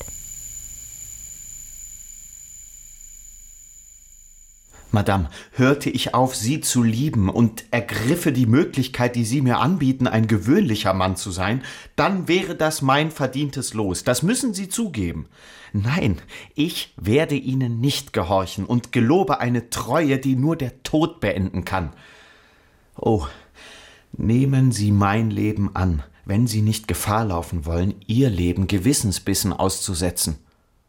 Madame, hörte ich auf, Sie zu lieben und ergriffe die Möglichkeit, die Sie mir anbieten, ein gewöhnlicher Mann zu sein, dann wäre das mein verdientes Los. Das müssen Sie zugeben. Nein, ich werde Ihnen nicht gehorchen und gelobe eine Treue, die nur der Tod beenden kann. Oh, nehmen Sie mein Leben an, wenn Sie nicht Gefahr laufen wollen, Ihr Leben Gewissensbissen auszusetzen.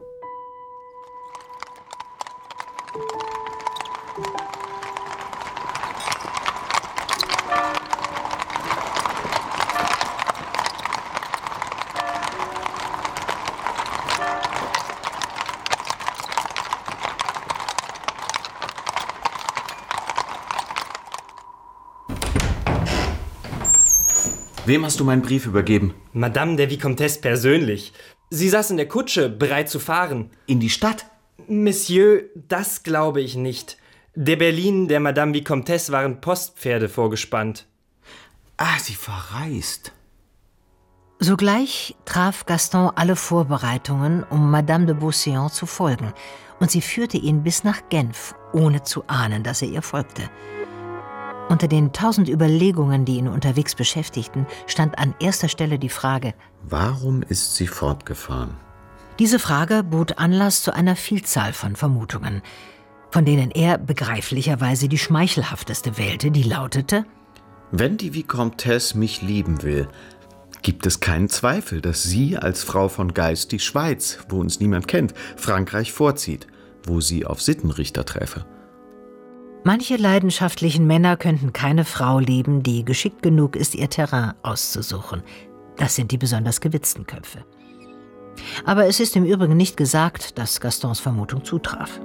Wem hast du meinen Brief übergeben? Madame der Vicomtesse persönlich. Sie saß in der Kutsche, bereit zu fahren. In die Stadt? Monsieur, das glaube ich nicht. Der Berlin der Madame Vicomtesse waren Postpferde vorgespannt. Ah, sie verreist. Sogleich traf Gaston alle Vorbereitungen, um Madame de Beauséant zu folgen, und sie führte ihn bis nach Genf, ohne zu ahnen, dass er ihr folgte. Unter den tausend Überlegungen, die ihn unterwegs beschäftigten, stand an erster Stelle die Frage: Warum ist sie fortgefahren? Diese Frage bot Anlass zu einer Vielzahl von Vermutungen, von denen er begreiflicherweise die schmeichelhafteste wählte, die lautete: Wenn die Vicomtesse mich lieben will, gibt es keinen Zweifel, dass sie als Frau von Geist die Schweiz, wo uns niemand kennt, Frankreich vorzieht, wo sie auf Sittenrichter treffe. Manche leidenschaftlichen Männer könnten keine Frau lieben, die geschickt genug ist, ihr Terrain auszusuchen. Das sind die besonders gewitzten Köpfe. Aber es ist im Übrigen nicht gesagt, dass Gastons Vermutung zutraf.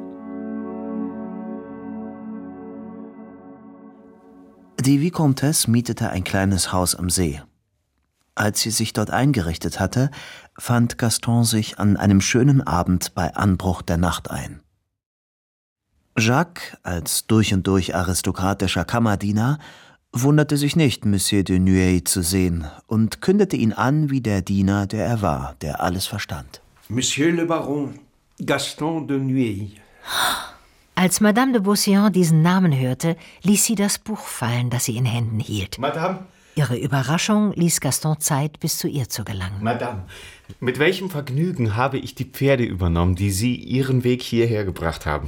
Die Vicomtesse mietete ein kleines Haus am See. Als sie sich dort eingerichtet hatte, fand Gaston sich an einem schönen Abend bei Anbruch der Nacht ein. Jacques, als durch und durch aristokratischer Kammerdiener, wunderte sich nicht, Monsieur de Nueil zu sehen und kündete ihn an wie der Diener, der er war, der alles verstand. Monsieur le Baron, Gaston de Nueil. Als Madame de Beauséant diesen Namen hörte, ließ sie das Buch fallen, das sie in Händen hielt. Madame? Ihre Überraschung ließ Gaston Zeit, bis zu ihr zu gelangen. Madame, mit welchem Vergnügen habe ich die Pferde übernommen, die Sie Ihren Weg hierher gebracht haben?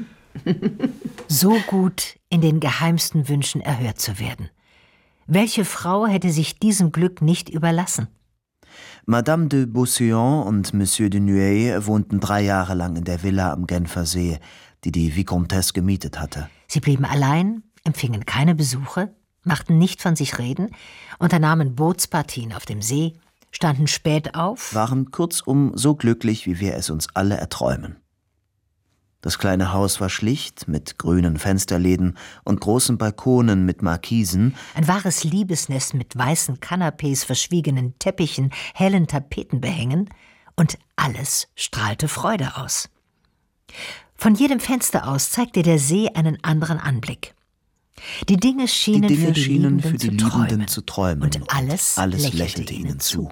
So gut in den geheimsten Wünschen erhört zu werden. Welche Frau hätte sich diesem Glück nicht überlassen? Madame de Beauséant und Monsieur de Nueil wohnten drei Jahre lang in der Villa am Genfer See, die die Vicomtesse gemietet hatte. Sie blieben allein, empfingen keine Besuche, machten nicht von sich reden, unternahmen Bootspartien auf dem See, standen spät auf, waren kurzum so glücklich, wie wir es uns alle erträumen. Das kleine Haus war schlicht, mit grünen Fensterläden und großen Balkonen mit Markisen. Ein wahres Liebesnest mit weißen Kanapés, verschwiegenen Teppichen, hellen Tapetenbehängen, und alles strahlte Freude aus. Von jedem Fenster aus zeigte der See einen anderen Anblick. Die Dinge schienen, die Dinge für, die schienen Liebenden für die zu Liebenden träumen. zu träumen. Und alles, alles lächelte, lächelte ihnen zu.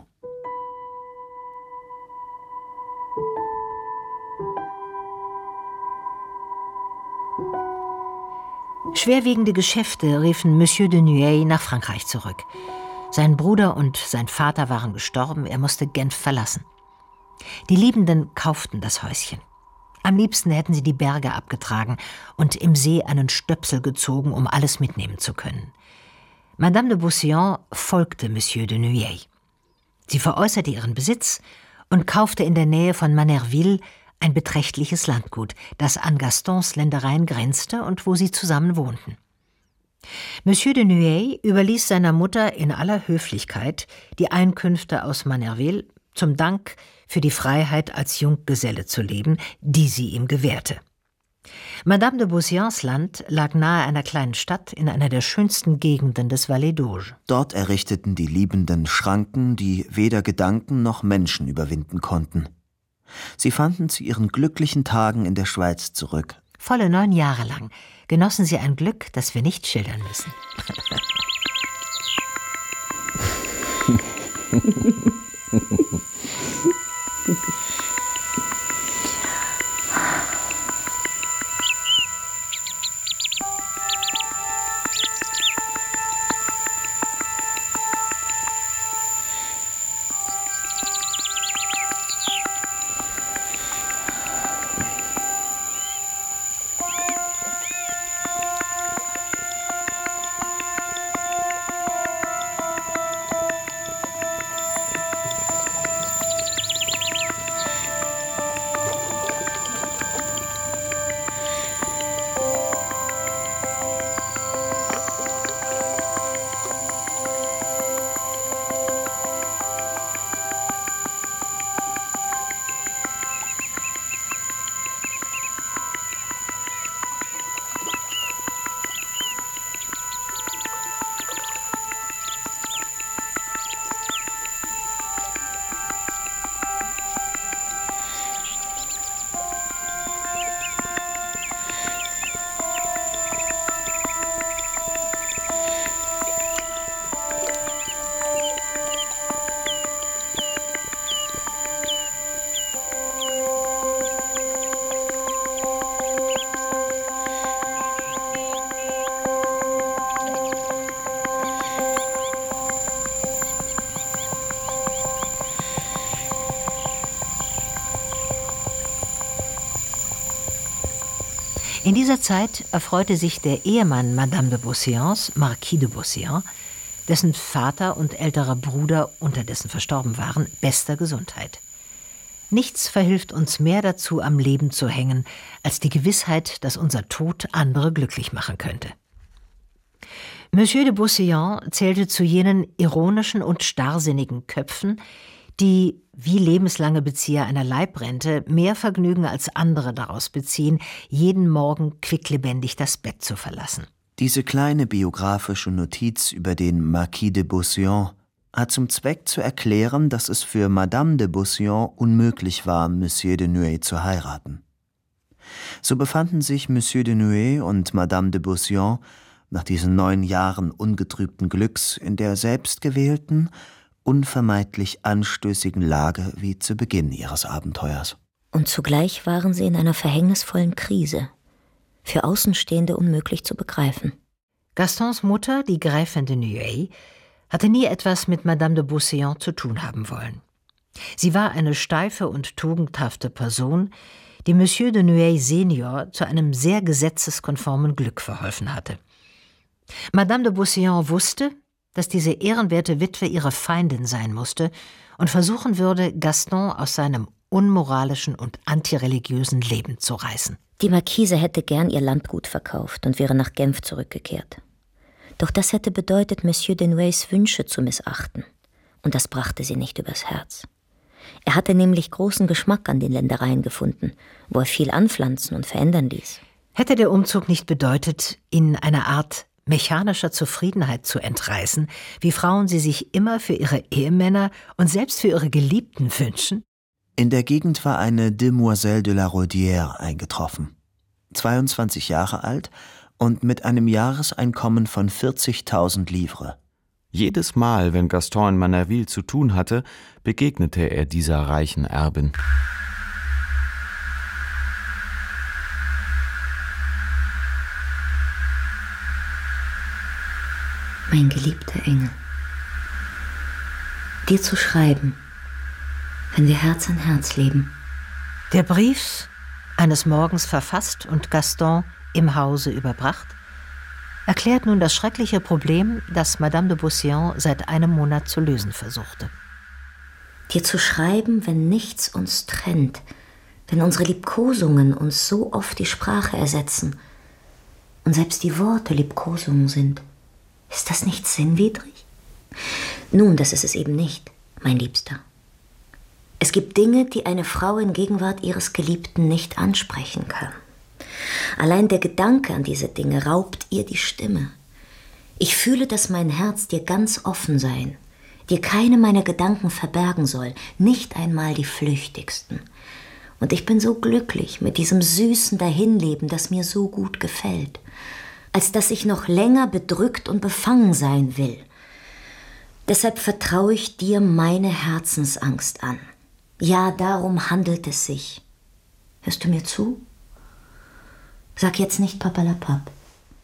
Schwerwiegende Geschäfte riefen Monsieur de Nueil nach Frankreich zurück. Sein Bruder und sein Vater waren gestorben, er musste Genf verlassen. Die Liebenden kauften das Häuschen. Am liebsten hätten sie die Berge abgetragen und im See einen Stöpsel gezogen, um alles mitnehmen zu können. Madame de Beauséant folgte Monsieur de Nueil. Sie veräußerte ihren Besitz und kaufte in der Nähe von Manerville ein beträchtliches Landgut, das an Gastons Ländereien grenzte und wo sie zusammen wohnten. Monsieur de Nueil überließ seiner Mutter in aller Höflichkeit die Einkünfte aus Manerville zum Dank für die Freiheit als Junggeselle zu leben, die sie ihm gewährte. Madame de Beauséants Land lag nahe einer kleinen Stadt in einer der schönsten Gegenden des Valais d'Auge. Dort errichteten die Liebenden Schranken, die weder Gedanken noch Menschen überwinden konnten. Sie fanden zu ihren glücklichen Tagen in der Schweiz zurück. Volle neun Jahre lang genossen sie ein Glück, das wir nicht schildern müssen. In dieser Zeit erfreute sich der Ehemann Madame de Beauséants, Marquis de Beauséant, dessen Vater und älterer Bruder unterdessen verstorben waren, bester Gesundheit. Nichts verhilft uns mehr dazu, am Leben zu hängen, als die Gewissheit, dass unser Tod andere glücklich machen könnte. Monsieur de Beauséant zählte zu jenen ironischen und starrsinnigen Köpfen, die, wie lebenslange Bezieher einer Leibrente, mehr Vergnügen als andere daraus beziehen, jeden Morgen quicklebendig das Bett zu verlassen. Diese kleine biografische Notiz über den Marquis de Beauséant hat zum Zweck zu erklären, dass es für Madame de Beauséant unmöglich war, Monsieur de Nueil zu heiraten. So befanden sich Monsieur de Nueil und Madame de Beauséant nach diesen neun Jahren ungetrübten Glücks in der selbstgewählten, unvermeidlich anstößigen Lage wie zu Beginn ihres Abenteuers. Und zugleich waren sie in einer verhängnisvollen Krise, für Außenstehende unmöglich zu begreifen. Gastons Mutter, die Gräfin de Nueil, hatte nie etwas mit Madame de Beauséant zu tun haben wollen. Sie war eine steife und tugendhafte Person, die Monsieur de Nueil Senior zu einem sehr gesetzeskonformen Glück verholfen hatte. Madame de Beauséant wusste, dass diese ehrenwerte Witwe ihre Feindin sein musste und versuchen würde, Gaston aus seinem unmoralischen und antireligiösen Leben zu reißen. Die Marquise hätte gern ihr Landgut verkauft und wäre nach Genf zurückgekehrt. Doch das hätte bedeutet, Monsieur Denueys Wünsche zu missachten. Und das brachte sie nicht übers Herz. Er hatte nämlich großen Geschmack an den Ländereien gefunden, wo er viel anpflanzen und verändern ließ. Hätte der Umzug nicht bedeutet, ihnen eine Art mechanischer Zufriedenheit zu entreißen, wie Frauen sie sich immer für ihre Ehemänner und selbst für ihre Geliebten wünschen? In der Gegend war eine Demoiselle de la Rodière eingetroffen. zweiundzwanzig Jahre alt und mit einem Jahreseinkommen von vierzigtausend Livres. Jedes Mal, wenn Gaston in Manerville zu tun hatte, begegnete er dieser reichen Erbin. Mein geliebter Engel, dir zu schreiben, wenn wir Herz an Herz leben. Der Brief, eines Morgens verfasst und Gaston im Hause überbracht, erklärt nun das schreckliche Problem, das Madame de Beauséant seit einem Monat zu lösen versuchte. Dir zu schreiben, wenn nichts uns trennt, wenn unsere Liebkosungen uns so oft die Sprache ersetzen und selbst die Worte Liebkosungen sind. Ist das nicht sinnwidrig? Nun, das ist es eben nicht, mein Liebster. Es gibt Dinge, die eine Frau in Gegenwart ihres Geliebten nicht ansprechen kann. Allein der Gedanke an diese Dinge raubt ihr die Stimme. Ich fühle, dass mein Herz dir ganz offen sein, dir keine meiner Gedanken verbergen soll, nicht einmal die flüchtigsten. Und ich bin so glücklich mit diesem süßen Dahinleben, das mir so gut gefällt, als dass ich noch länger bedrückt und befangen sein will. Deshalb vertraue ich dir meine Herzensangst an. Ja, darum handelt es sich. Hörst du mir zu? Sag jetzt nicht Papalapap.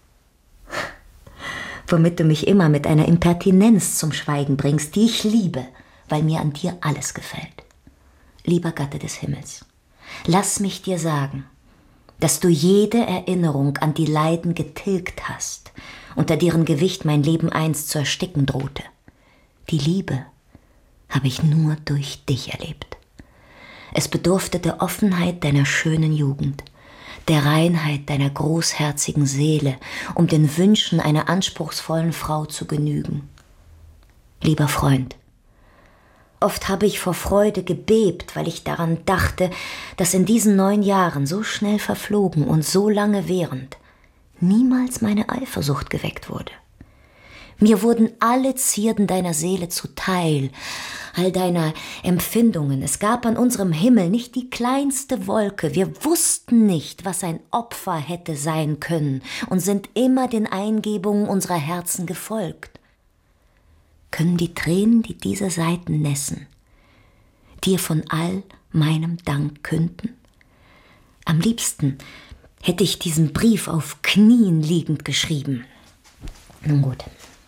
Womit du mich immer mit einer Impertinenz zum Schweigen bringst, die ich liebe, weil mir an dir alles gefällt. Lieber Gatte des Himmels, lass mich dir sagen, dass du jede Erinnerung an die Leiden getilgt hast, unter deren Gewicht mein Leben einst zu ersticken drohte. Die Liebe habe ich nur durch dich erlebt. Es bedurfte der Offenheit deiner schönen Jugend, der Reinheit deiner großherzigen Seele, um den Wünschen einer anspruchsvollen Frau zu genügen. Lieber Freund, oft habe ich vor Freude gebebt, weil ich daran dachte, dass in diesen neun Jahren, so schnell verflogen und so lange während, niemals meine Eifersucht geweckt wurde. Mir wurden alle Zierden deiner Seele zuteil, all deiner Empfindungen. Es gab an unserem Himmel nicht die kleinste Wolke. Wir wussten nicht, was ein Opfer hätte sein können und sind immer den Eingebungen unserer Herzen gefolgt. Können die Tränen, die diese Seiten nässen, dir von all meinem Dank künden? Am liebsten hätte ich diesen Brief auf Knien liegend geschrieben. Nun gut.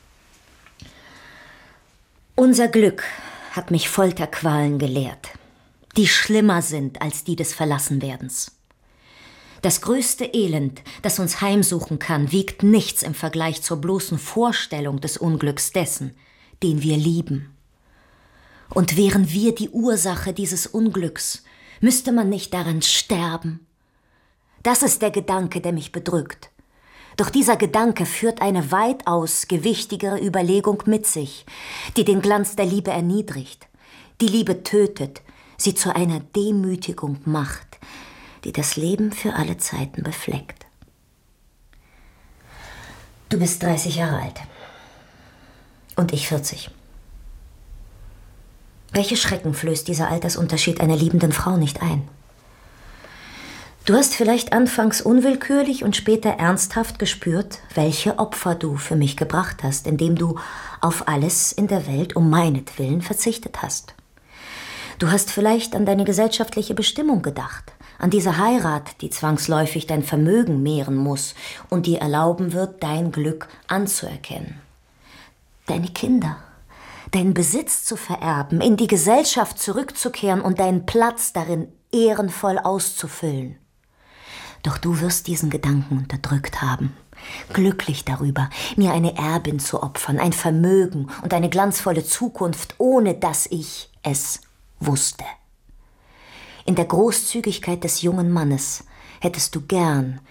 Unser Glück hat mich Folterqualen gelehrt, die schlimmer sind als die des Verlassenwerdens. Das größte Elend, das uns heimsuchen kann, wiegt nichts im Vergleich zur bloßen Vorstellung des Unglücks dessen, den wir lieben. Und wären wir die Ursache dieses Unglücks, müsste man nicht daran sterben. Das ist der Gedanke, der mich bedrückt. Doch dieser Gedanke führt eine weitaus gewichtigere Überlegung mit sich, die den Glanz der Liebe erniedrigt, die Liebe tötet, sie zu einer Demütigung macht, die das Leben für alle Zeiten befleckt. Du bist dreißig Jahre alt und ich vierzig. Welche Schrecken flößt dieser Altersunterschied einer liebenden Frau nicht ein? Du hast vielleicht anfangs unwillkürlich und später ernsthaft gespürt, welche Opfer du für mich gebracht hast, indem du auf alles in der Welt um meinetwillen verzichtet hast. Du hast vielleicht an deine gesellschaftliche Bestimmung gedacht, an diese Heirat, die zwangsläufig dein Vermögen mehren muss und dir erlauben wird, dein Glück anzuerkennen. Deine Kinder, deinen Besitz zu vererben, in die Gesellschaft zurückzukehren und deinen Platz darin ehrenvoll auszufüllen. Doch du wirst diesen Gedanken unterdrückt haben, glücklich darüber, mir eine Erbin zu opfern, ein Vermögen und eine glanzvolle Zukunft, ohne dass ich es wusste. In der Großzügigkeit des jungen Mannes hättest du gern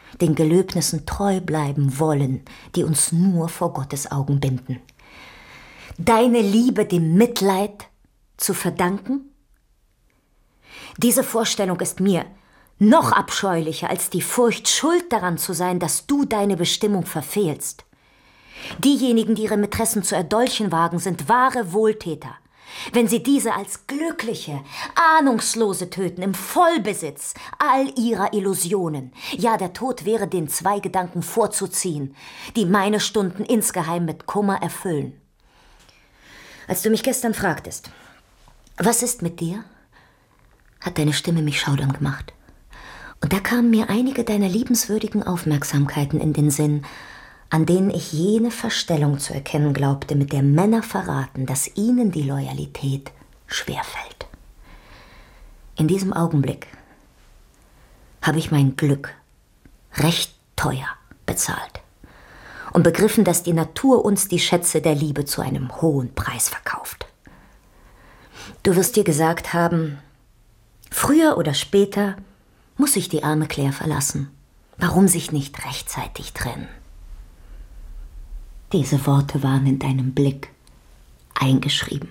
den Gelöbnissen treu bleiben wollen, die uns nur vor Gottes Augen binden. Deine Liebe dem Mitleid zu verdanken? Diese Vorstellung ist mir noch abscheulicher als die Furcht, schuld daran zu sein, dass du deine Bestimmung verfehlst. Diejenigen, die ihre Mätressen zu erdolchen wagen, sind wahre Wohltäter. Wenn sie diese als glückliche, ahnungslose töten, im Vollbesitz all ihrer Illusionen. Ja, der Tod wäre den zwei Gedanken vorzuziehen, die meine Stunden insgeheim mit Kummer erfüllen. Als du mich gestern fragtest, was ist mit dir, hat deine Stimme mich schaudern gemacht. Und da kamen mir einige deiner liebenswürdigen Aufmerksamkeiten in den Sinn, an denen ich jene Verstellung zu erkennen glaubte, mit der Männer verraten, dass ihnen die Loyalität schwerfällt. In diesem Augenblick habe ich mein Glück recht teuer bezahlt und begriffen, dass die Natur uns die Schätze der Liebe zu einem hohen Preis verkauft. Du wirst dir gesagt haben, früher oder später muss sich die arme Claire verlassen. Warum sich nicht rechtzeitig trennen? Diese Worte waren in deinem Blick eingeschrieben.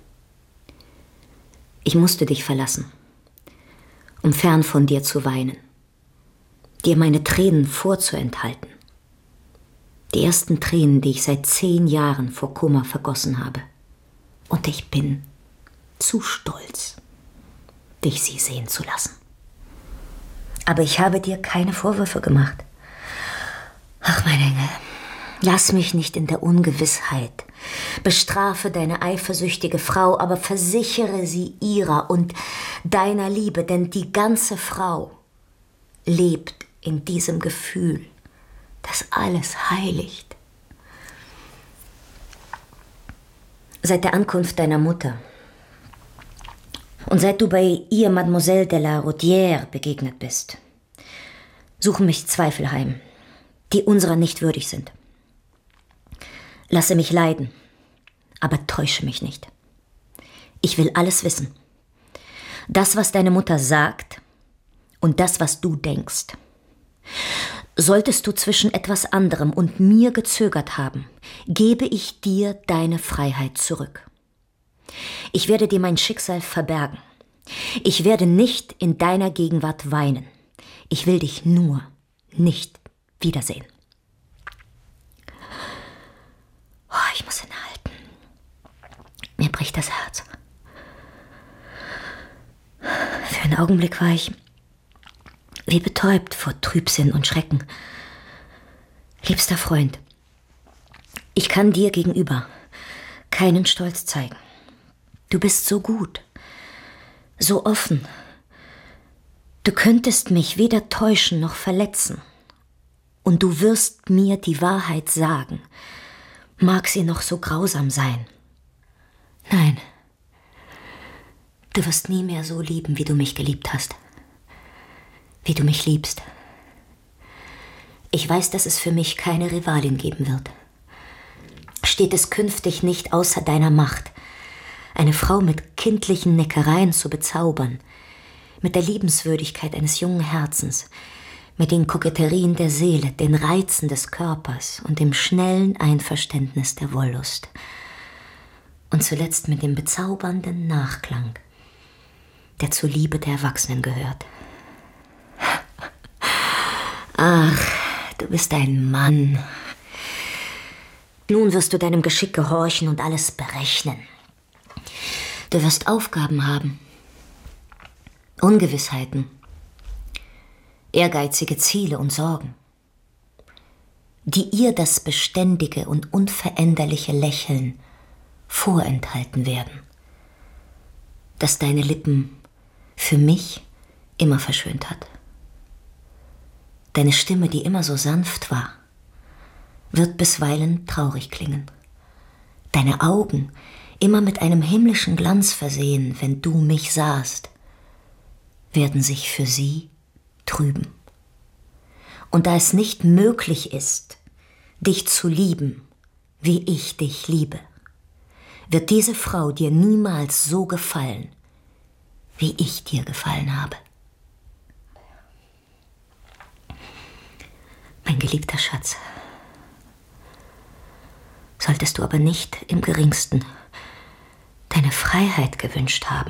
Ich musste dich verlassen, um fern von dir zu weinen, dir meine Tränen vorzuenthalten. Die ersten Tränen, die ich seit zehn Jahren vor Kummer vergossen habe. Und ich bin zu stolz, dich sie sehen zu lassen. Aber ich habe dir keine Vorwürfe gemacht. Ach, mein Engel, lass mich nicht in der Ungewissheit. Bestrafe deine eifersüchtige Frau, aber versichere sie ihrer und deiner Liebe, denn die ganze Frau lebt in diesem Gefühl, das alles heiligt. Seit der Ankunft deiner Mutter und seit du bei ihr Mademoiselle de la Rodière begegnet bist, suchen mich Zweifel heim, die unserer nicht würdig sind. Lasse mich leiden, aber täusche mich nicht. Ich will alles wissen. Das, was deine Mutter sagt und das, was du denkst. Solltest du zwischen etwas anderem und mir gezögert haben, gebe ich dir deine Freiheit zurück. Ich werde dir mein Schicksal verbergen. Ich werde nicht in deiner Gegenwart weinen. Ich will dich nur nicht wiedersehen. Oh, ich muss innehalten. Mir bricht das Herz. Für einen Augenblick war ich wie betäubt vor Trübsinn und Schrecken. Liebster Freund, ich kann dir gegenüber keinen Stolz zeigen. Du bist so gut, so offen. Du könntest mich weder täuschen noch verletzen. Und du wirst mir die Wahrheit sagen, mag sie noch so grausam sein. Nein, du wirst nie mehr so lieben, wie du mich geliebt hast. Wie du mich liebst. Ich weiß, dass es für mich keine Rivalin geben wird. Steht es künftig nicht außer deiner Macht, eine Frau mit kindlichen Neckereien zu bezaubern, mit der Liebenswürdigkeit eines jungen Herzens, mit den Koketterien der Seele, den Reizen des Körpers und dem schnellen Einverständnis der Wollust. Und zuletzt mit dem bezaubernden Nachklang, der zur Liebe der Erwachsenen gehört. Ach, du bist ein Mann. Nun wirst du deinem Geschick gehorchen und alles berechnen. Du wirst Aufgaben haben, Ungewissheiten, ehrgeizige Ziele und Sorgen, die ihr das beständige und unveränderliche Lächeln vorenthalten werden, das deine Lippen für mich immer verschönt hat. Deine Stimme, die immer so sanft war, wird bisweilen traurig klingen. Deine Augen, immer mit einem himmlischen Glanz versehen, wenn du mich sahst, werden sich für sie trüben. Und da es nicht möglich ist, dich zu lieben, wie ich dich liebe, wird diese Frau dir niemals so gefallen, wie ich dir gefallen habe. Mein geliebter Schatz, solltest du aber nicht im geringsten deine Freiheit gewünscht haben,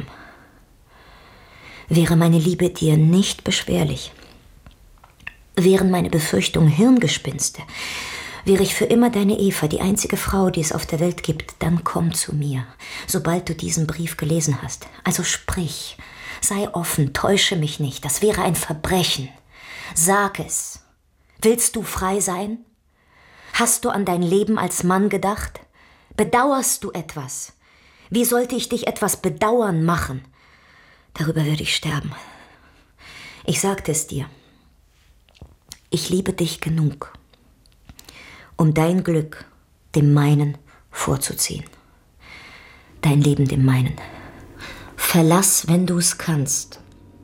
wäre meine Liebe dir nicht beschwerlich, wären meine Befürchtungen Hirngespinste, wäre ich für immer deine Eva, die einzige Frau, die es auf der Welt gibt, dann komm zu mir, sobald du diesen Brief gelesen hast. Also sprich, sei offen, täusche mich nicht, das wäre ein Verbrechen. Sag es. Willst du frei sein? Hast du an dein Leben als Mann gedacht? Bedauerst du etwas? Wie sollte ich dich etwas bedauern machen? Darüber würde ich sterben. Ich sagte es dir. Ich liebe dich genug, um dein Glück dem meinen vorzuziehen. Dein Leben dem meinen. Verlass, wenn du es kannst,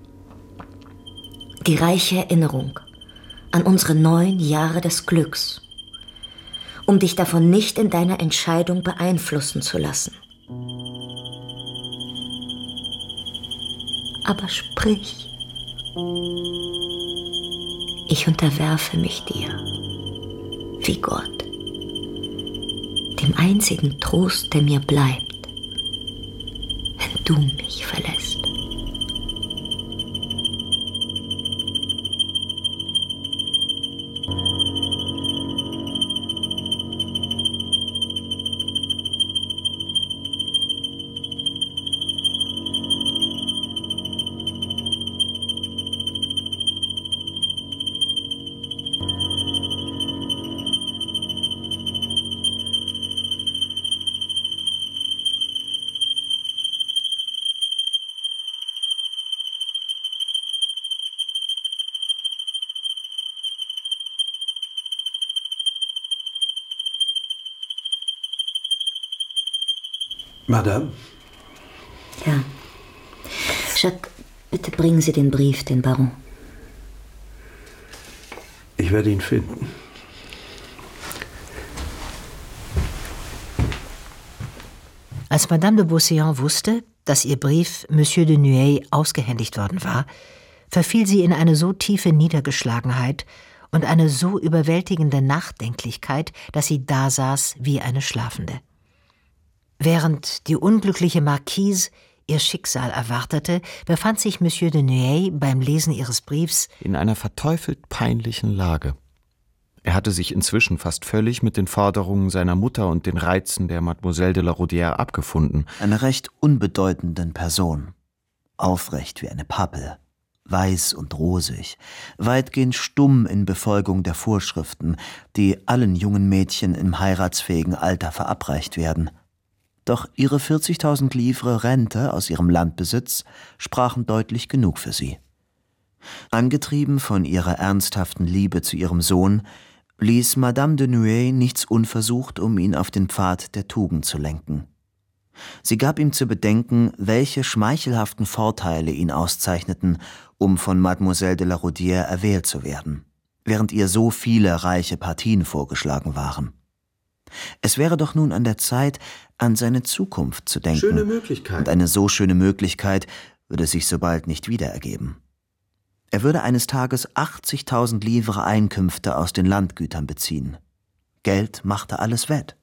die reiche Erinnerung an unsere neun Jahre des Glücks, um dich davon nicht in deiner Entscheidung beeinflussen zu lassen. Aber sprich. Ich unterwerfe mich dir, wie Gott, dem einzigen Trost, der mir bleibt, wenn du mich verlässt. Madame? Ja. Jacques, bitte bringen Sie den Brief, den Baron. Ich werde ihn finden. Als Madame de Beauséant wusste, dass ihr Brief Monsieur de Nueil ausgehändigt worden war, verfiel sie in eine so tiefe Niedergeschlagenheit und eine so überwältigende Nachdenklichkeit, dass sie dasaß wie eine Schlafende. Während die unglückliche Marquise ihr Schicksal erwartete, befand sich Monsieur de Nueil beim Lesen ihres Briefs in einer verteufelt peinlichen Lage. Er hatte sich inzwischen fast völlig mit den Forderungen seiner Mutter und den Reizen der Mademoiselle de la Rodière abgefunden. Einer recht unbedeutenden Person, aufrecht wie eine Pappel, weiß und rosig, weitgehend stumm in Befolgung der Vorschriften, die allen jungen Mädchen im heiratsfähigen Alter verabreicht werden. Doch ihre vierzigtausend Livres Rente aus ihrem Landbesitz sprachen deutlich genug für sie. Angetrieben von ihrer ernsthaften Liebe zu ihrem Sohn, ließ Madame de Nueil nichts unversucht, um ihn auf den Pfad der Tugend zu lenken. Sie gab ihm zu bedenken, welche schmeichelhaften Vorteile ihn auszeichneten, um von Mademoiselle de la Rodière erwählt zu werden, während ihr so viele reiche Partien vorgeschlagen waren. Es wäre doch nun an der Zeit, an seine Zukunft zu denken. Schöne Möglichkeit. Und eine so schöne Möglichkeit würde sich so bald nicht wieder ergeben. Er würde eines Tages achtzigtausend Livres Einkünfte aus den Landgütern beziehen. Geld machte alles wett.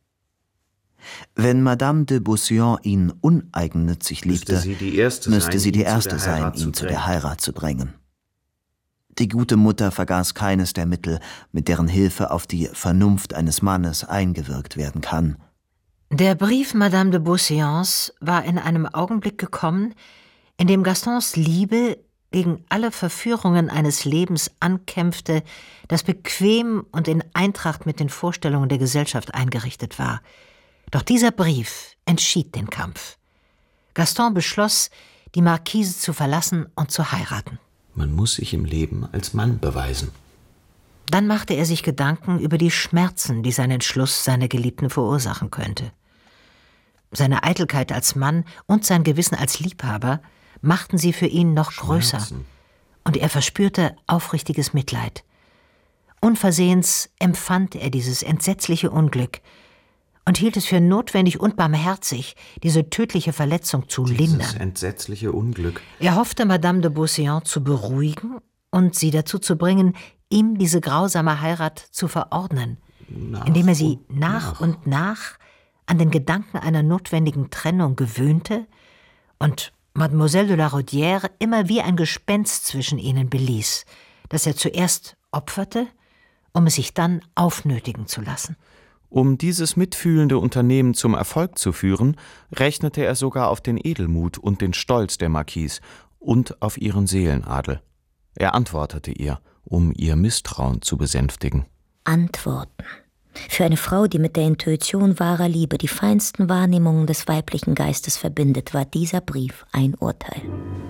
Wenn Madame de Beauséant ihn uneigennützig liebte, müsste sie die Erste müsste sein, sie die ihn zu Erste der sein, Heirat ihn zu zu der drängen. Heirat zu drängen. Die gute Mutter vergaß keines der Mittel, mit deren Hilfe auf die Vernunft eines Mannes eingewirkt werden kann. Der Brief Madame de Beauséants war in einem Augenblick gekommen, in dem Gastons Liebe gegen alle Verführungen eines Lebens ankämpfte, das bequem und in Eintracht mit den Vorstellungen der Gesellschaft eingerichtet war. Doch dieser Brief entschied den Kampf. Gaston beschloss, die Marquise zu verlassen und zu heiraten. Man muss sich im Leben als Mann beweisen. Dann machte er sich Gedanken über die Schmerzen, die sein Entschluss seiner Geliebten verursachen könnte. Seine Eitelkeit als Mann und sein Gewissen als Liebhaber machten sie für ihn noch größer, Schmerzen. und er verspürte aufrichtiges Mitleid. Unversehens empfand er dieses entsetzliche Unglück und hielt es für notwendig und barmherzig, diese tödliche Verletzung zu Dieses lindern. entsetzliche Unglück. Er hoffte, Madame de Beauséant zu beruhigen und sie dazu zu bringen, ihm diese grausame Heirat zu verordnen, nach indem er sie und nach, nach und nach an den Gedanken einer notwendigen Trennung gewöhnte und Mademoiselle de la Rodière immer wie ein Gespenst zwischen ihnen beließ, das er zuerst opferte, um es sich dann aufnötigen zu lassen. Um dieses mitfühlende Unternehmen zum Erfolg zu führen, rechnete er sogar auf den Edelmut und den Stolz der Marquise und auf ihren Seelenadel. Er antwortete ihr, um ihr Misstrauen zu besänftigen. Antworten. Für eine Frau, die mit der Intuition wahrer Liebe die feinsten Wahrnehmungen des weiblichen Geistes verbindet, war dieser Brief ein Urteil.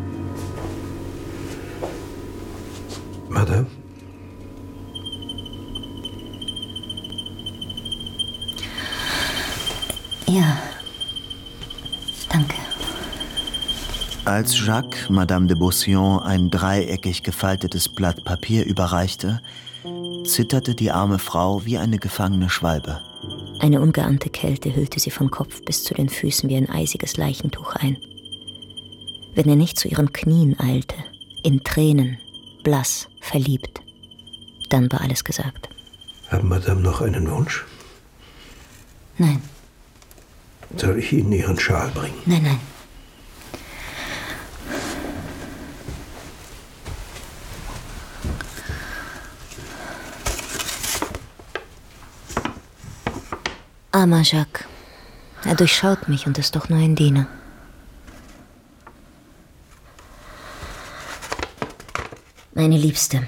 Madame? Ja, danke. Als Jacques Madame de Beausillon ein dreieckig gefaltetes Blatt Papier überreichte, zitterte die arme Frau wie eine gefangene Schwalbe. Eine ungeahnte Kälte hüllte sie von Kopf bis zu den Füßen wie ein eisiges Leichentuch ein. Wenn er nicht zu ihren Knien eilte, in Tränen, blass, verliebt, dann war alles gesagt. Haben Madame noch einen Wunsch? Nein. Soll ich Ihnen Ihren Schal bringen? Nein, nein. Armer Jacques. Er durchschaut mich und ist doch nur ein Diener. Meine Liebste,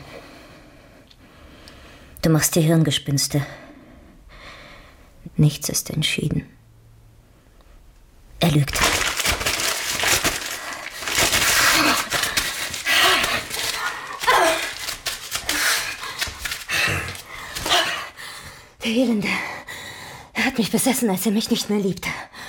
du machst dir Hirngespinste. Nichts ist entschieden. Er lügt. Der Elende. Er hat mich besessen, als er mich nicht mehr liebte.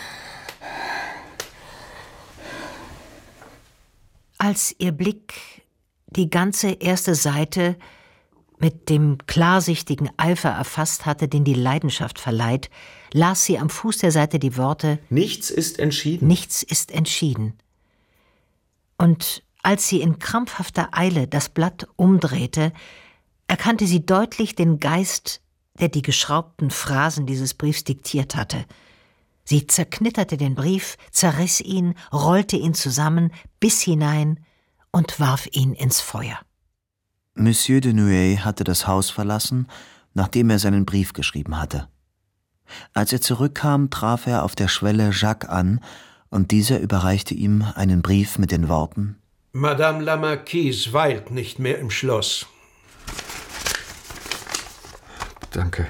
Als ihr Blick die ganze erste Seite mit dem klarsichtigen Eifer erfasst hatte, den die Leidenschaft verleiht, las sie am Fuß der Seite die Worte: Nichts ist entschieden. Nichts ist entschieden. Und als sie in krampfhafter Eile das Blatt umdrehte, erkannte sie deutlich den Geist, der die geschraubten Phrasen dieses Briefs diktiert hatte. Sie zerknitterte den Brief, zerriss ihn, rollte ihn zusammen, biss hinein und warf ihn ins Feuer. Monsieur de Nueil hatte das Haus verlassen, nachdem er seinen Brief geschrieben hatte. Als er zurückkam, traf er auf der Schwelle Jacques an, und dieser überreichte ihm einen Brief mit den Worten: Madame la Marquise weilt nicht mehr im Schloss. Danke.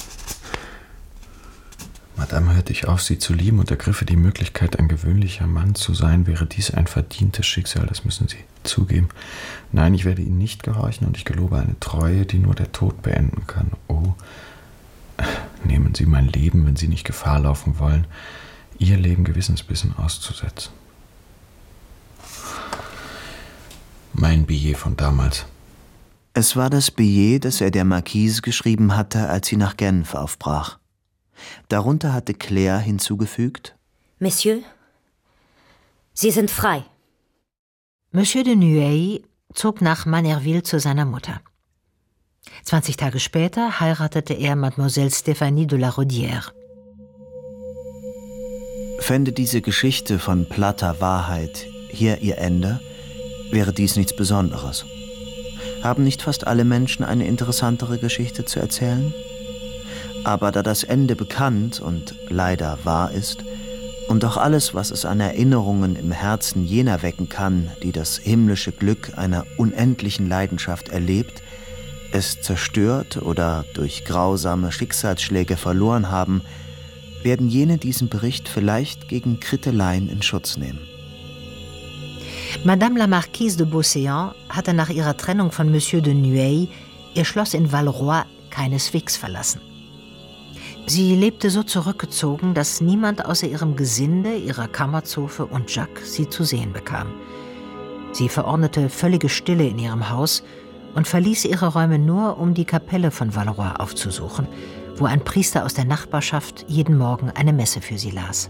Madame hörte ich auf, Sie zu lieben und ergriffe die Möglichkeit, ein gewöhnlicher Mann zu sein. Wäre dies ein verdientes Schicksal, das müssen Sie zugeben. Nein, ich werde Ihnen nicht gehorchen und ich gelobe eine Treue, die nur der Tod beenden kann. Oh, nehmen Sie mein Leben, wenn Sie nicht Gefahr laufen wollen, Ihr Leben Gewissensbissen auszusetzen. Mein Billet von damals. Es war das Billet, das er der Marquise geschrieben hatte, als sie nach Genf aufbrach. Darunter hatte Claire hinzugefügt: Monsieur, Sie sind frei. Monsieur de Nueil zog nach Manerville zu seiner Mutter. Zwanzig Tage später heiratete er Mademoiselle Stéphanie de la Rodière. Fände diese Geschichte von platter Wahrheit hier ihr Ende, wäre dies nichts Besonderes. Haben nicht fast alle Menschen eine interessantere Geschichte zu erzählen? Aber da das Ende bekannt und leider wahr ist und auch alles, was es an Erinnerungen im Herzen jener wecken kann, die das himmlische Glück einer unendlichen Leidenschaft erlebt, es zerstört oder durch grausame Schicksalsschläge verloren haben, werden jene diesen Bericht vielleicht gegen Kritteleien in Schutz nehmen. Madame la Marquise de Beauséant hatte nach ihrer Trennung von Monsieur de Nueil ihr Schloss in Valleroy keineswegs verlassen. Sie lebte so zurückgezogen, dass niemand außer ihrem Gesinde, ihrer Kammerzofe und Jacques sie zu sehen bekam. Sie verordnete völlige Stille in ihrem Haus und verließ ihre Räume nur, um die Kapelle von Valleroy aufzusuchen, wo ein Priester aus der Nachbarschaft jeden Morgen eine Messe für sie las.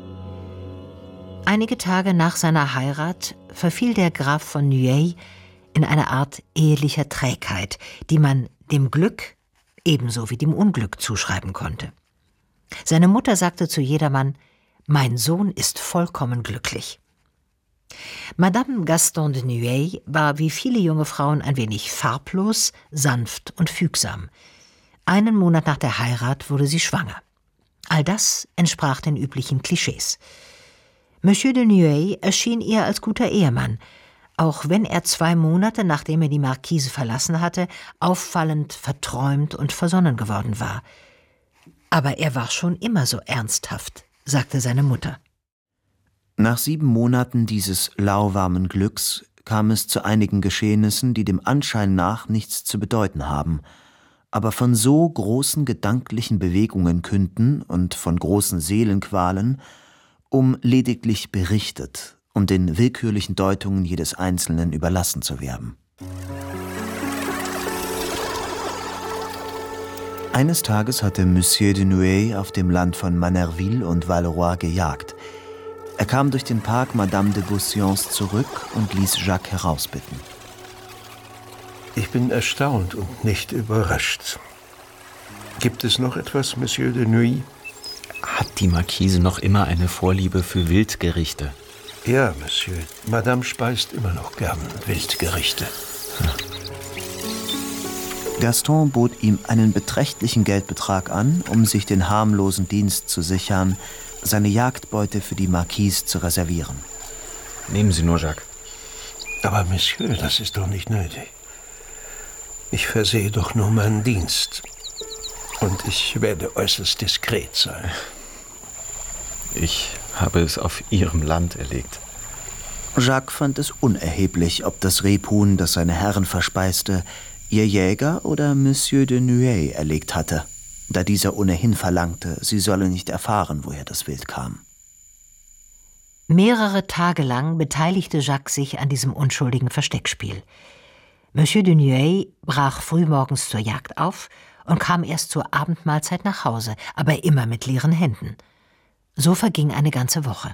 Einige Tage nach seiner Heirat verfiel der Graf von Nueil in eine Art ehelicher Trägheit, die man dem Glück ebenso wie dem Unglück zuschreiben konnte. Seine Mutter sagte zu jedermann: »Mein Sohn ist vollkommen glücklich.« Madame Gaston de Nueil war wie viele junge Frauen ein wenig farblos, sanft und fügsam. Einen Monat nach der Heirat wurde sie schwanger. All das entsprach den üblichen Klischees. Monsieur de Nueil erschien ihr als guter Ehemann, auch wenn er zwei Monate, nachdem er die Marquise verlassen hatte, auffallend verträumt und versonnen geworden war. Aber er war schon immer so ernsthaft, sagte seine Mutter. Nach sieben Monaten dieses lauwarmen Glücks kam es zu einigen Geschehnissen, die dem Anschein nach nichts zu bedeuten haben, aber von so großen gedanklichen Bewegungen künden und von großen Seelenqualen, um lediglich berichtet und den willkürlichen Deutungen jedes Einzelnen überlassen zu werden. Eines Tages hatte Monsieur de Nueil auf dem Land von Manerville und Valeroy gejagt. Er kam durch den Park Madame de Beauseants zurück und ließ Jacques herausbitten. Ich bin erstaunt und nicht überrascht. Gibt es noch etwas, Monsieur de Nueil? Hat die Marquise noch immer eine Vorliebe für Wildgerichte? Ja, Monsieur. Madame speist immer noch gern Wildgerichte. Hm. Gaston bot ihm einen beträchtlichen Geldbetrag an, um sich den harmlosen Dienst zu sichern, seine Jagdbeute für die Marquise zu reservieren. Nehmen Sie nur, Jacques. Aber Monsieur, das ist doch nicht nötig. Ich versehe doch nur meinen Dienst. Und ich werde äußerst diskret sein. Ich habe es auf Ihrem Land erlegt. Jacques fand es unerheblich, ob das Rebhuhn, das seine Herren verspeiste, ihr Jäger oder Monsieur de Nueil erlegt hatte, da dieser ohnehin verlangte, sie solle nicht erfahren, woher das Wild kam. Mehrere Tage lang beteiligte Jacques sich an diesem unschuldigen Versteckspiel. Monsieur de Nueil brach frühmorgens zur Jagd auf und kam erst zur Abendmahlzeit nach Hause, aber immer mit leeren Händen. So verging eine ganze Woche.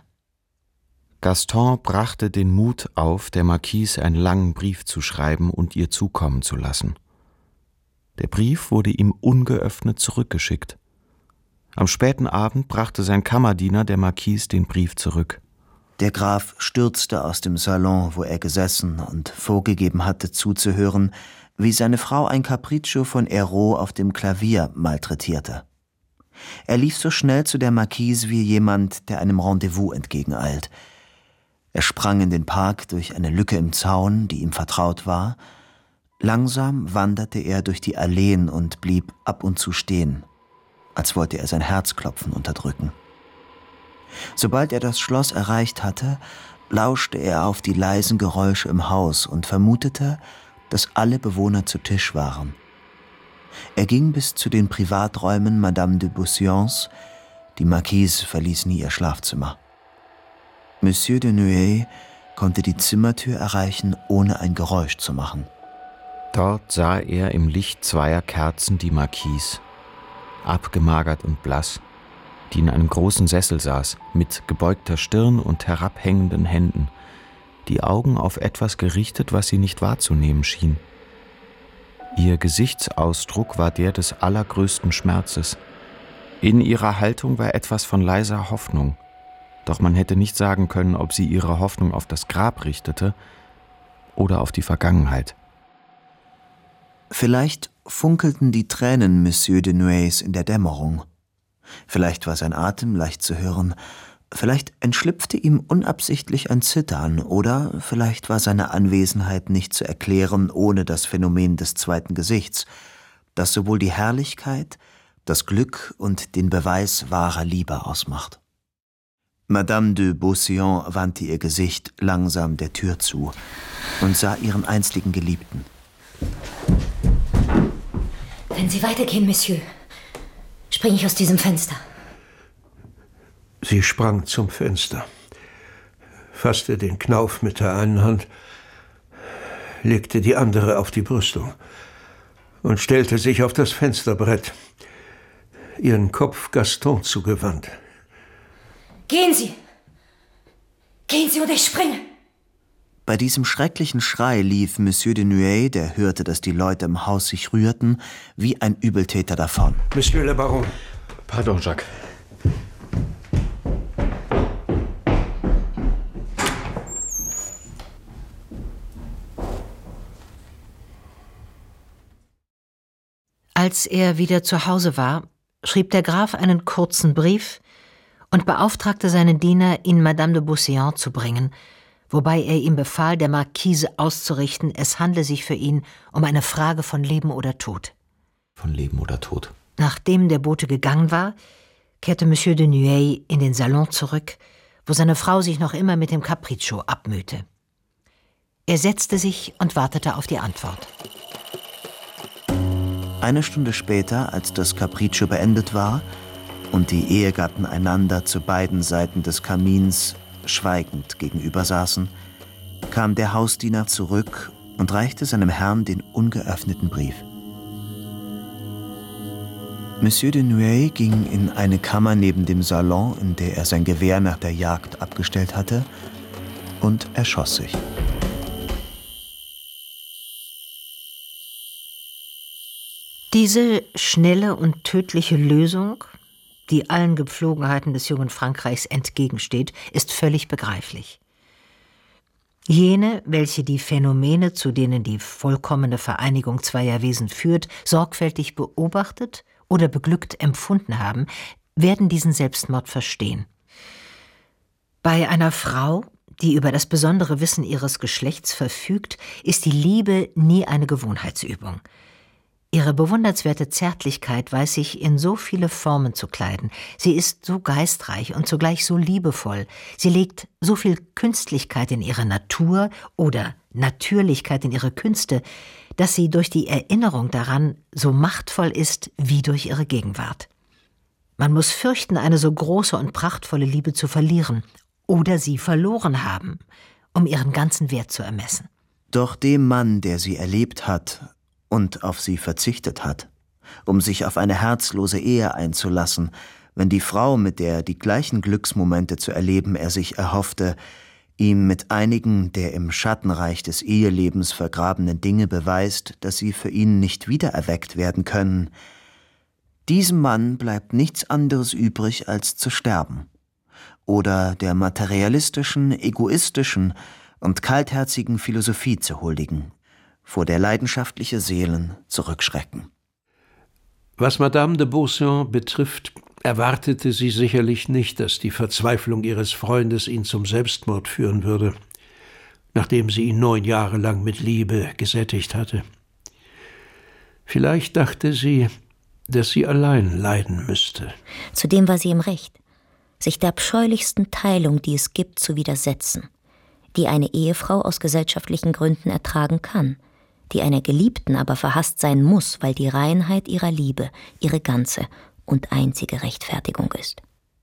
Gaston brachte den Mut auf, der Marquise einen langen Brief zu schreiben und ihr zukommen zu lassen. Der Brief wurde ihm ungeöffnet zurückgeschickt. Am späten Abend brachte sein Kammerdiener der Marquise den Brief zurück. Der Graf stürzte aus dem Salon, wo er gesessen und vorgegeben hatte, zuzuhören, wie seine Frau ein Capriccio von Hérault auf dem Klavier malträtierte. Er lief so schnell zu der Marquise wie jemand, der einem Rendezvous entgegeneilt. Er sprang in den Park durch eine Lücke im Zaun, die ihm vertraut war. Langsam wanderte er durch die Alleen und blieb ab und zu stehen, als wollte er sein Herzklopfen unterdrücken. Sobald er das Schloss erreicht hatte, lauschte er auf die leisen Geräusche im Haus und vermutete, dass alle Bewohner zu Tisch waren. Er ging bis zu den Privaträumen Madame de Beauseants. Die Marquise verließ nie ihr Schlafzimmer. Monsieur de Nueil konnte die Zimmertür erreichen, ohne ein Geräusch zu machen. Dort sah er im Licht zweier Kerzen die Marquise, abgemagert und blass, die in einem großen Sessel saß, mit gebeugter Stirn und herabhängenden Händen, die Augen auf etwas gerichtet, was sie nicht wahrzunehmen schien. Ihr Gesichtsausdruck war der des allergrößten Schmerzes. In ihrer Haltung war etwas von leiser Hoffnung, doch man hätte nicht sagen können, ob sie ihre Hoffnung auf das Grab richtete oder auf die Vergangenheit. Vielleicht funkelten die Tränen Monsieur de Nueils in der Dämmerung. Vielleicht war sein Atem leicht zu hören, vielleicht entschlüpfte ihm unabsichtlich ein Zittern, oder vielleicht war seine Anwesenheit nicht zu erklären ohne das Phänomen des zweiten Gesichts, das sowohl die Herrlichkeit, das Glück und den Beweis wahrer Liebe ausmacht. Madame de Beauseant wandte ihr Gesicht langsam der Tür zu und sah ihren einstigen Geliebten. Wenn Sie weitergehen, Monsieur, springe ich aus diesem Fenster. Sie sprang zum Fenster, fasste den Knauf mit der einen Hand, legte die andere auf die Brüstung und stellte sich auf das Fensterbrett, ihren Kopf Gaston zugewandt. Gehen Sie! Gehen Sie oder ich springe! Bei diesem schrecklichen Schrei lief Monsieur de Nueil, der hörte, dass die Leute im Haus sich rührten, wie ein Übeltäter davon. Monsieur le Baron. Pardon, Jacques. Als er wieder zu Hause war, schrieb der Graf einen kurzen Brief und beauftragte seinen Diener, ihn Madame de Beauséant zu bringen, wobei er ihm befahl, der Marquise auszurichten, es handle sich für ihn um eine Frage von Leben oder Tod. Von Leben oder Tod. Nachdem der Bote gegangen war, kehrte Monsieur de Nueil in den Salon zurück, wo seine Frau sich noch immer mit dem Capriccio abmühte. Er setzte sich und wartete auf die Antwort. Eine Stunde später, als das Capriccio beendet war und die Ehegatten einander zu beiden Seiten des Kamins schweigend gegenüber saßen, kam der Hausdiener zurück und reichte seinem Herrn den ungeöffneten Brief. Monsieur de Nueil ging in eine Kammer neben dem Salon, in der er sein Gewehr nach der Jagd abgestellt hatte, und erschoss sich. Diese schnelle und tödliche Lösung, die allen Gepflogenheiten des jungen Frankreichs entgegensteht, ist völlig begreiflich. Jene, welche die Phänomene, zu denen die vollkommene Vereinigung zweier Wesen führt, sorgfältig beobachtet oder beglückt empfunden haben, werden diesen Selbstmord verstehen. Bei einer Frau, die über das besondere Wissen ihres Geschlechts verfügt, ist die Liebe nie eine Gewohnheitsübung. Ihre bewundernswerte Zärtlichkeit weiß sich in so viele Formen zu kleiden. Sie ist so geistreich und zugleich so liebevoll. Sie legt so viel Künstlichkeit in ihre Natur oder Natürlichkeit in ihre Künste, dass sie durch die Erinnerung daran so machtvoll ist wie durch ihre Gegenwart. Man muss fürchten, eine so große und prachtvolle Liebe zu verlieren oder sie verloren haben, um ihren ganzen Wert zu ermessen. Doch dem Mann, der sie erlebt hat und auf sie verzichtet hat, um sich auf eine herzlose Ehe einzulassen, wenn die Frau, mit der die gleichen Glücksmomente zu erleben er sich erhoffte, ihm mit einigen der im Schattenreich des Ehelebens vergrabenen Dinge beweist, dass sie für ihn nicht wiedererweckt werden können, diesem Mann bleibt nichts anderes übrig, als zu sterben oder der materialistischen, egoistischen und kaltherzigen Philosophie zu huldigen, vor der leidenschaftliche Seelen zurückschrecken. Was Madame de Beauséant betrifft, erwartete sie sicherlich nicht, dass die Verzweiflung ihres Freundes ihn zum Selbstmord führen würde, nachdem sie ihn neun Jahre lang mit Liebe gesättigt hatte. Vielleicht dachte sie, dass sie allein leiden müsste. Zudem war sie im Recht, sich der abscheulichsten Teilung, die es gibt, zu widersetzen, die eine Ehefrau aus gesellschaftlichen Gründen ertragen kann, die einer Geliebten aber verhasst sein muss, weil die Reinheit ihrer Liebe ihre ganze und einzige Rechtfertigung ist.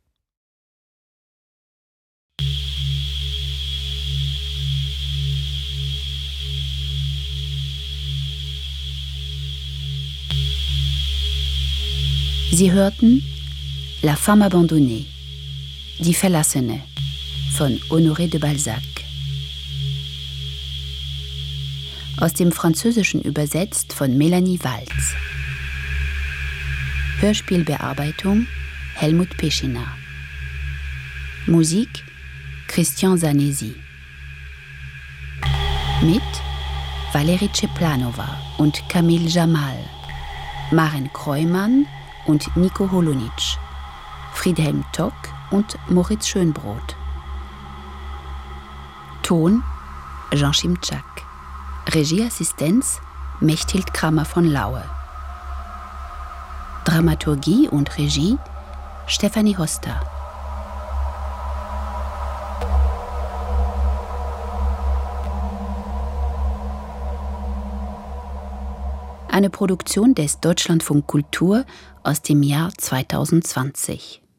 Sie hörten La Femme abandonnée, die Verlassene von Honoré de Balzac. Aus dem Französischen übersetzt von Melanie Walz. Hörspielbearbeitung Helmut Peschina. Musik Christian Zanesi. Mit Valérie Ceplanova und Kamil Jamal, Maren Kreumann und Nico Holonitsch, Friedhelm Tock und Moritz Schönbrot. Ton Jean Schimczak. Regieassistenz Mechthild Kramer von Laue. Dramaturgie und Regie Stefanie Hoster. Eine Produktion des Deutschlandfunk Kultur aus dem Jahr zweitausendzwanzig.